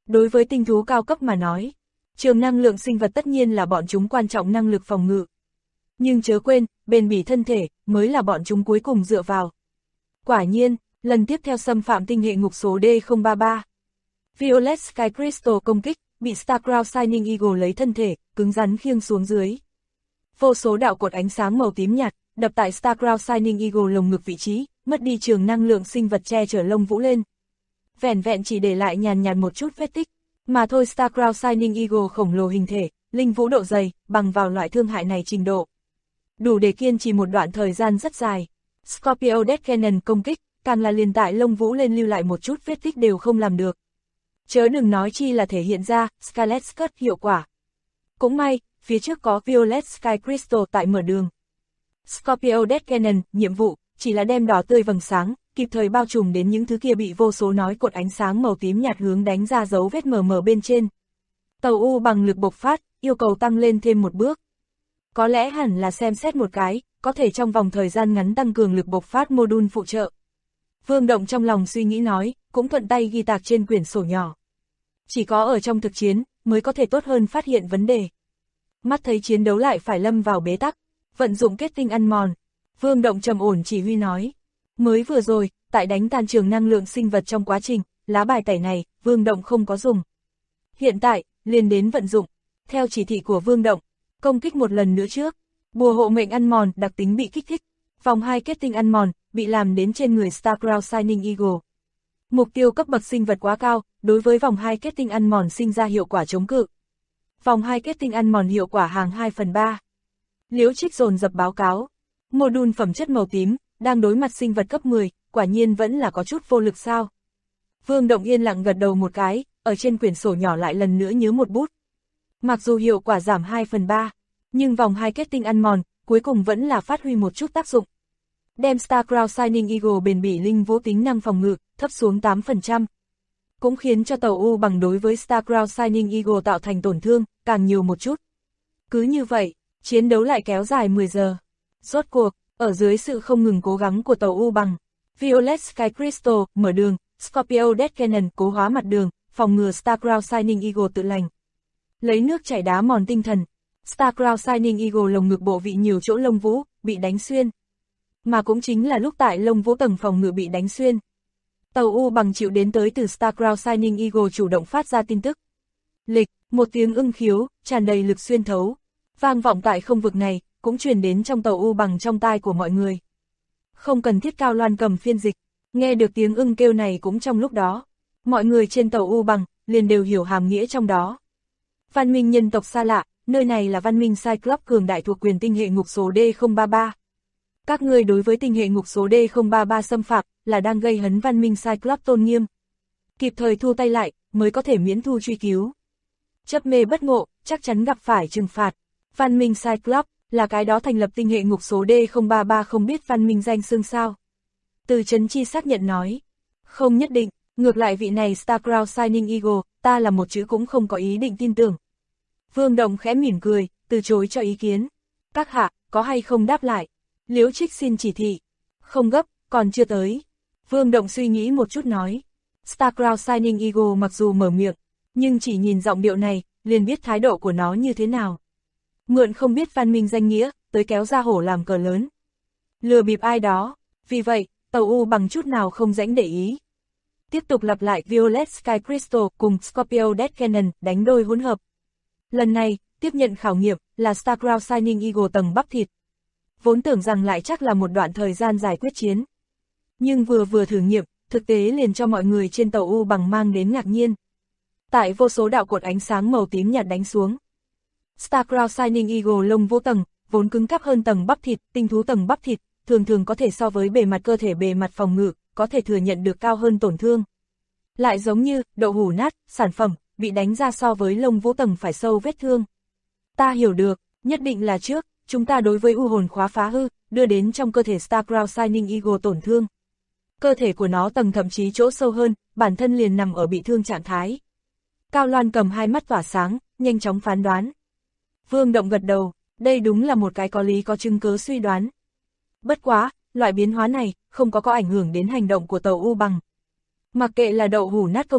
Đối với tinh thú cao cấp mà nói, trường năng lượng sinh vật tất nhiên là bọn chúng quan trọng năng lực phòng ngự. Nhưng chớ quên, bền bỉ thân thể mới là bọn chúng cuối cùng dựa vào. Quả nhiên, lần tiếp theo xâm phạm tinh hệ ngục số D033. Violet Sky Crystal công kích, bị Starcrown Shining Eagle lấy thân thể, cứng rắn khiêng xuống dưới. Vô số đạo cột ánh sáng màu tím nhạt, đập tại Starcrown Shining Eagle lồng ngực vị trí, mất đi trường năng lượng sinh vật che chở lông vũ lên. Vẻn vẹn chỉ để lại nhàn nhạt một chút vết tích, mà thôi Starcrown Shining Eagle khổng lồ hình thể, linh vũ độ dày, bằng vào loại thương hại này trình độ. Đủ để kiên trì một đoạn thời gian rất dài. Scorpio Death Cannon công kích, càng là liền tại lông vũ lên lưu lại một chút vết tích đều không làm được. Chớ đừng nói chi là thể hiện ra Scarlet Skirt hiệu quả. Cũng may, phía trước có Violet Sky Crystal tại mở đường. Scorpio Death Cannon, nhiệm vụ, chỉ là đem đỏ tươi vầng sáng, kịp thời bao trùm đến những thứ kia bị vô số nói cột ánh sáng màu tím nhạt hướng đánh ra dấu vết mờ mờ bên trên. Tàu U bằng lực bộc phát, yêu cầu tăng lên thêm một bước. Có lẽ hẳn là xem xét một cái, có thể trong vòng thời gian ngắn tăng cường lực bộc phát module phụ trợ. Vương Động trong lòng suy nghĩ nói, cũng thuận tay ghi tạc trên quyển sổ nhỏ. Chỉ có ở trong thực chiến, mới có thể tốt hơn phát hiện vấn đề. Mắt thấy chiến đấu lại phải lâm vào bế tắc, vận dụng kết tinh ăn mòn. Vương Động trầm ổn chỉ huy nói. Mới vừa rồi, tại đánh tan trường năng lượng sinh vật trong quá trình, lá bài tẩy này, Vương Động không có dùng. Hiện tại, liền đến vận dụng. Theo chỉ thị của Vương Động, công kích một lần nữa trước. Bùa hộ mệnh ăn mòn, đặc tính bị kích thích. Vòng 2 kết tinh ăn mòn, bị làm đến trên người Starcrown Shining Eagle. Mục tiêu cấp bậc sinh vật quá cao, đối với vòng 2 kết tinh ăn mòn sinh ra hiệu quả chống cự. Vòng 2 kết tinh ăn mòn hiệu quả hàng 2/3. Liễu Trích dồn dập báo cáo. Module phẩm chất màu tím, đang đối mặt sinh vật cấp 10, quả nhiên vẫn là có chút vô lực sao. Vương Động yên lặng gật đầu một cái, ở trên quyển sổ nhỏ lại lần nữa nhớ một bút. Mặc dù hiệu quả giảm 2/3, nhưng vòng 2 kết tinh ăn mòn, cuối cùng vẫn là phát huy một chút tác dụng. Đem Starcrown Shining Eagle bền bỉ linh vũ tính năng phòng ngự, thấp xuống 8%. Cũng khiến cho tàu U bằng đối với Starcrown Shining Eagle tạo thành tổn thương, càng nhiều một chút. Cứ như vậy, chiến đấu lại kéo dài 10 giờ. Rốt cuộc, ở dưới sự không ngừng cố gắng của tàu U bằng, Violet Sky Crystal, mở đường, Scorpio Death Cannon, cố hóa mặt đường, phòng ngừa Starcrown Shining Eagle tự lành. Lấy nước chảy đá mòn tinh thần, Starcrown Shining Eagle lồng ngực bộ vị nhiều chỗ lông vũ, bị đánh xuyên. Mà cũng chính là lúc tại lông vũ tầng phòng ngự bị đánh xuyên. Tàu U bằng chịu đến tới từ Starcrown Shining Eagle chủ động phát ra tin tức. Lịch, một tiếng ưng khiếu, tràn đầy lực xuyên thấu. Vang vọng tại không vực này, cũng truyền đến trong tàu U bằng trong tai của mọi người. Không cần thiết Cao Loan cầm phiên dịch, nghe được tiếng ưng kêu này cũng trong lúc đó. Mọi người trên tàu U bằng, liền đều hiểu hàm nghĩa trong đó. Văn minh nhân tộc xa lạ, nơi này là văn minh Cyclops cường đại thuộc quyền tinh hệ ngục số D033. Các ngươi đối với tinh hệ ngục số D033 xâm phạm, là đang gây hấn văn minh Cyclops tôn nghiêm. Kịp thời thu tay lại, mới có thể miễn thu truy cứu. Chấp mê bất ngộ, chắc chắn gặp phải trừng phạt. Văn minh Cyclops, là cái đó thành lập tinh hệ ngục số D033 không biết văn minh danh xưng sao. Từ Trấn Chi xác nhận nói. Không nhất định, ngược lại vị này Starcrown Shining Eagle, ta là một chữ cũng không có ý định tin tưởng. Vương Động khẽ mỉm cười, từ chối cho ý kiến. Các hạ, có hay không đáp lại? Liễu Trích xin chỉ thị. Không gấp, còn chưa tới. Vương Động suy nghĩ một chút nói. Starcrown Shining Eagle mặc dù mở miệng, nhưng chỉ nhìn giọng điệu này, liền biết thái độ của nó như thế nào. Mượn không biết văn minh danh nghĩa, tới kéo ra hổ làm cờ lớn. Lừa bịp ai đó, vì vậy, tàu U bằng chút nào không rãnh để ý. Tiếp tục lặp lại Violet Sky Crystal cùng Scorpio Death Cannon đánh đôi hỗn hợp. Lần này, tiếp nhận khảo nghiệm là Starcrown Shining Eagle tầng bắp thịt. Vốn tưởng rằng lại chắc là một đoạn thời gian dài quyết chiến. Nhưng vừa thử nghiệm, thực tế liền cho mọi người trên tàu U bằng mang đến ngạc nhiên. Tại vô số đạo cột ánh sáng màu tím nhạt đánh xuống. Starcrown Shining Eagle lông vũ tầng, vốn cứng cáp hơn tầng bắp thịt, tinh thú tầng bắp thịt, thường có thể so với bề mặt cơ thể bề mặt phòng ngự, có thể thừa nhận được cao hơn tổn thương. Lại giống như, đậu hũ nát, sản phẩm, bị đánh ra so với lông vũ tầng phải sâu vết thương. Ta hiểu được, nhất định là trước, chúng ta đối với u hồn khóa phá hư, đưa đến trong cơ thể Starcrown Shining Eagle tổn thương. Cơ thể của nó tầng thậm chí chỗ sâu hơn, bản thân liền nằm ở bị thương trạng thái. Cao Loan cầm hai mắt tỏa sáng, nhanh chóng phán đoán. Vương Động gật đầu, đây đúng là một cái có lý có chứng cớ suy đoán. Bất quá, loại biến hóa này, không có ảnh hưởng đến hành động của tàu U bằng. Mặc kệ là đậu hũ nát công trình,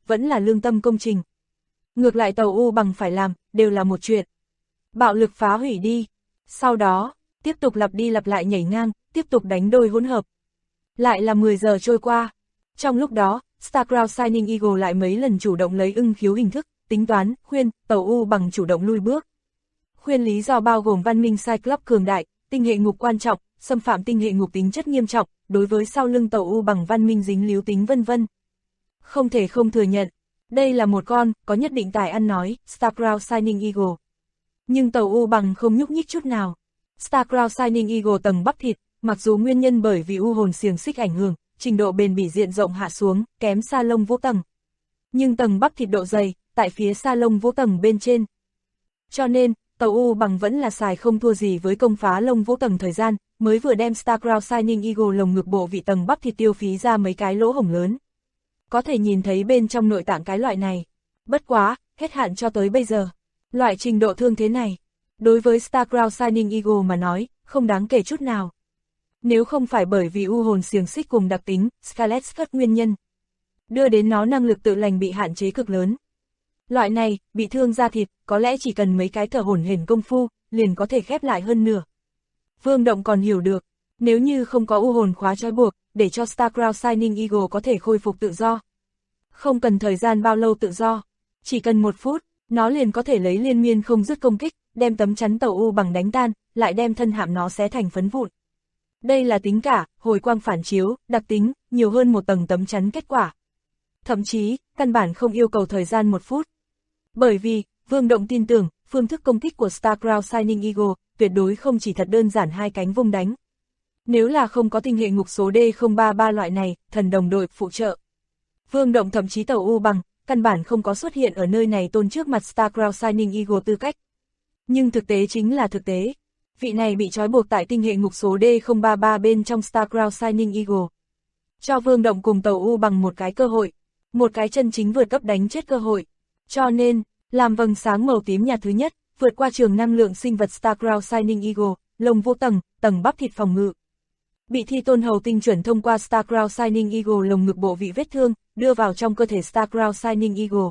vẫn là lương tâm công trình. Ngược lại tàu U bằng phải làm, đều là một chuyện. Bạo lực phá hủy đi. Sau đó, tiếp tục lặp đi lặp lại nhảy ngang, tiếp tục đánh đôi hỗn hợp. Lại là 10 giờ trôi qua. Trong lúc đó, StarCraft Shining Eagle lại mấy lần chủ động lấy ưng khiếu hình thức, tính toán, khuyên, tàu U bằng chủ động lui bước. Khuyên lý do bao gồm văn minh Cyclops cường đại, tinh hệ ngục quan trọng, xâm phạm tinh hệ ngục tính chất nghiêm trọng, đối với sau lưng tàu U bằng văn minh dính líu tính vân vân. Không thể không thừa nhận, đây là một con, có nhất định tài ăn nói, StarCraft Shining Eagle. Nhưng tàu U bằng không nhúc nhích chút nào. StarCraft Shining Eagle tầng bắp thịt, mặc dù nguyên nhân bởi vì u hồn xiềng xích ảnh hưởng, trình độ bền bỉ diện rộng hạ xuống, kém xa lông vũ tầng. Nhưng tầng bắp thịt độ dày, tại phía xa lông vũ tầng bên trên. Cho nên, tàu U bằng vẫn là xài không thua gì với công phá lông vũ tầng thời gian, mới vừa đem StarCraft Shining Eagle lồng ngực bộ vị tầng bắp thịt tiêu phí ra mấy cái lỗ hổng lớn. Có thể nhìn thấy bên trong nội tạng cái loại này. Bất quá, hết hạn cho tới bây giờ. Loại trình độ thương thế này, đối với StarCraft Shining Eagle mà nói, không đáng kể chút nào. Nếu không phải bởi vì u hồn xiềng xích cùng đặc tính, Scarlet Scud nguyên nhân, đưa đến nó năng lực tự lành bị hạn chế cực lớn. Loại này, bị thương da thịt, có lẽ chỉ cần mấy cái thở hổn hển công phu, liền có thể khép lại hơn nửa. Vương Động còn hiểu được, nếu như không có u hồn khóa trói buộc, để cho StarCraft Shining Eagle có thể khôi phục tự do. Không cần thời gian bao lâu tự do, chỉ cần 1 phút, nó liền có thể lấy liên miên không dứt công kích, đem tấm chắn tàu U bằng đánh tan, lại đem thân hạm nó xé thành phấn vụn. Đây là tính cả, hồi quang phản chiếu, đặc tính, nhiều hơn một tầng tấm chắn kết quả. Thậm chí, căn bản không yêu cầu thời gian 1 phút. Bởi vì, Vương Động tin tưởng, phương thức công kích của StarCraft Shining Eagle, tuyệt đối không chỉ thật đơn giản hai cánh vung đánh. Nếu là không có tinh hệ ngục số D033 loại này, thần đồng đội phụ trợ. Vương Động thậm chí tàu U bằng, căn bản không có xuất hiện ở nơi này tôn trước mặt StarCraft Shining Eagle tư cách. Nhưng thực tế chính là thực tế. Vị này bị trói buộc tại tinh hệ ngục số D033 bên trong StarCraft Shining Eagle. Cho Vương Động cùng tàu U bằng một cái cơ hội. Một cái chân chính vượt cấp đánh chết cơ hội. Cho nên, làm vầng sáng màu tím nhạt thứ nhất, vượt qua trường năng lượng sinh vật StarCraft Shining Eagle, lồng vô tầng, tầng bắp thịt phòng ngự. Bị Thi Tôn Hầu tinh chuẩn thông qua StarCraft Shining Eagle lồng ngực bộ vị vết thương, đưa vào trong cơ thể StarCraft Shining Eagle.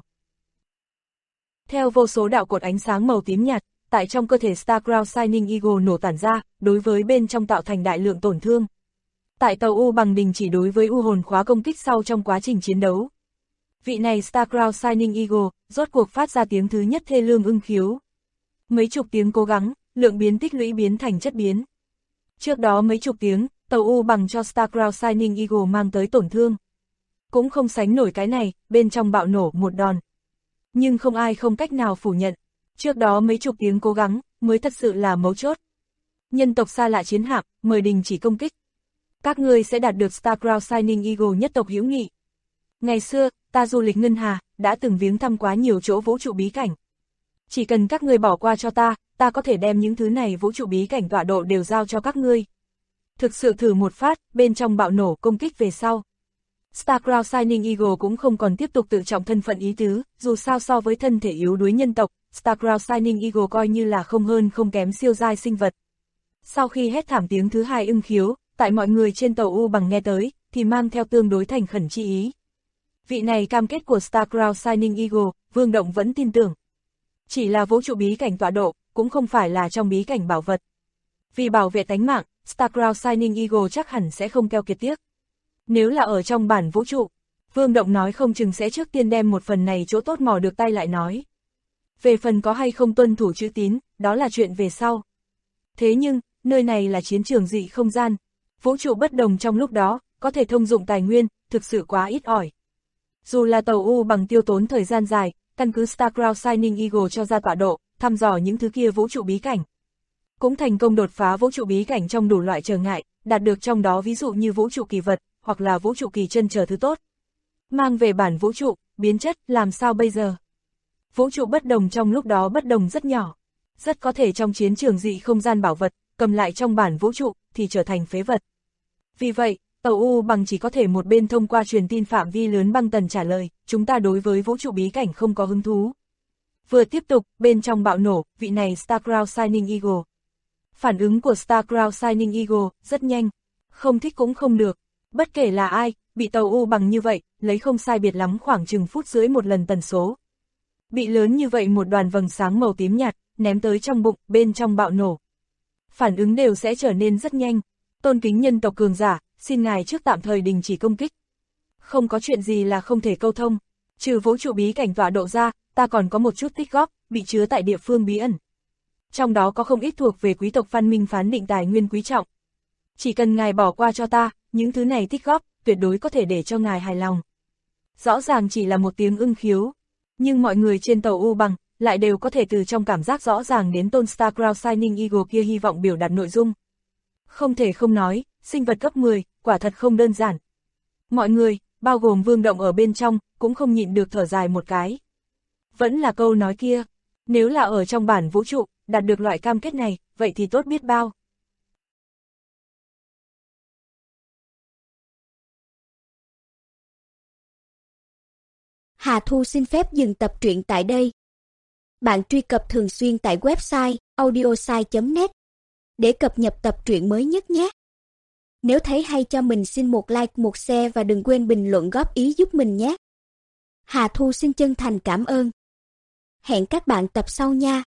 Theo vô số đạo cột ánh sáng màu tím nhạt, tại trong cơ thể StarCraft Shining Eagle nổ tản ra, đối với bên trong tạo thành đại lượng tổn thương. Tại tàu U bằng đình chỉ đối với u hồn khóa công kích sau trong quá trình chiến đấu. Vị này StarCraft Shining Eagle, rốt cuộc phát ra tiếng thứ nhất thê lương ưng khiếu. Mấy chục tiếng cố gắng, lượng biến tích lũy biến thành chất biến. Trước đó mấy chục tiếng, tàu U bằng cho StarCraft Shining Eagle mang tới tổn thương. Cũng không sánh nổi cái này, bên trong bạo nổ một đòn. Nhưng không ai không cách nào phủ nhận. Trước đó mấy chục tiếng cố gắng, mới thật sự là mấu chốt. Nhân tộc xa lạ chiến hạm, mời đình chỉ công kích. Các ngươi sẽ đạt được StarCraft Shining Eagle nhất tộc hữu nghị. Ngày xưa, ta du lịch ngân hà, đã từng viếng thăm quá nhiều chỗ vũ trụ bí cảnh. Chỉ cần các ngươi bỏ qua cho ta có thể đem những thứ này vũ trụ bí cảnh tọa độ đều giao cho các ngươi. Thực sự thử một phát, bên trong bạo nổ công kích về sau. StarCraft Shining Eagle cũng không còn tiếp tục tự trọng thân phận ý tứ, dù sao so với thân thể yếu đuối nhân tộc, StarCraft Shining Eagle coi như là không hơn không kém siêu giai sinh vật. Sau khi hét thảm tiếng thứ hai ưng khiếu, tại mọi người trên tàu U bằng nghe tới, thì mang theo tương đối thành khẩn chi ý. Vị này cam kết của StarCraft Shining Eagle, Vương Động vẫn tin tưởng. Chỉ là vũ trụ bí cảnh tọa độ, cũng không phải là trong bí cảnh bảo vật. Vì bảo vệ tánh mạng, StarCraft Shining Eagle chắc hẳn sẽ không keo kiệt tiếc. Nếu là ở trong bản vũ trụ, Vương Động nói không chừng sẽ trước tiên đem một phần này chỗ tốt mò được tay lại nói. Về phần có hay không tuân thủ chữ tín, đó là chuyện về sau. Thế nhưng, nơi này là chiến trường dị không gian. Vũ trụ bất đồng trong lúc đó, có thể thông dụng tài nguyên, thực sự quá ít ỏi. Dù là tàu U bằng tiêu tốn thời gian dài, căn cứ StarCraft Shining Eagle cho ra tọa độ, thăm dò những thứ kia vũ trụ bí cảnh. Cũng thành công đột phá vũ trụ bí cảnh trong đủ loại trở ngại, đạt được trong đó ví dụ như vũ trụ kỳ vật, hoặc là vũ trụ kỳ chân chờ thứ tốt. Mang về bản vũ trụ, biến chất, làm sao bây giờ? Vũ trụ bất đồng trong lúc đó bất đồng rất nhỏ. Rất có thể trong chiến trường dị không gian bảo vật, cầm lại trong bản vũ trụ, thì trở thành phế vật. Vì vậy, tàu U bằng chỉ có thể một bên thông qua truyền tin phạm vi lớn băng tần trả lời, chúng ta đối với vũ trụ bí cảnh không có hứng thú. Vừa tiếp tục, bên trong bạo nổ, vị này StarCraft Shining Eagle. Phản ứng của StarCraft Shining Eagle, rất nhanh. Không thích cũng không được. Bất kể là ai, bị tàu u bằng như vậy, lấy không sai biệt lắm khoảng chừng phút rưỡi một lần tần số. Bị lớn như vậy một đoàn vầng sáng màu tím nhạt, ném tới trong bụng, bên trong bạo nổ. Phản ứng đều sẽ trở nên rất nhanh. Tôn kính nhân tộc cường giả, xin ngài trước tạm thời đình chỉ công kích. Không có chuyện gì là không thể câu thông. Trừ vũ trụ bí cảnh tọa độ ra, ta còn có một chút tích góp, bị chứa tại địa phương bí ẩn. Trong đó có không ít thuộc về quý tộc văn minh phán định tài nguyên quý trọng. Chỉ cần ngài bỏ qua cho ta, những thứ này tích góp, tuyệt đối có thể để cho ngài hài lòng. Rõ ràng chỉ là một tiếng ưng khiếu, nhưng mọi người trên tàu U bằng, lại đều có thể từ trong cảm giác rõ ràng đến tôn Star Crown Shining Eagle kia hy vọng biểu đạt nội dung. Không thể không nói, sinh vật cấp 10, quả thật không đơn giản. Mọi người, bao gồm Vương Động ở bên trong, cũng không nhịn được thở dài một cái. Vẫn là câu nói kia, nếu là ở trong bản vũ trụ, đạt được loại cam kết này, vậy thì tốt biết bao. Hà Thu xin phép dừng tập truyện tại đây. Bạn truy cập thường xuyên tại website audiosai.net để cập nhật tập truyện mới nhất nhé. Nếu thấy hay cho mình xin một like, một share và đừng quên bình luận góp ý giúp mình nhé. Hà Thu xin chân thành cảm ơn. Hẹn các bạn tập sau nha.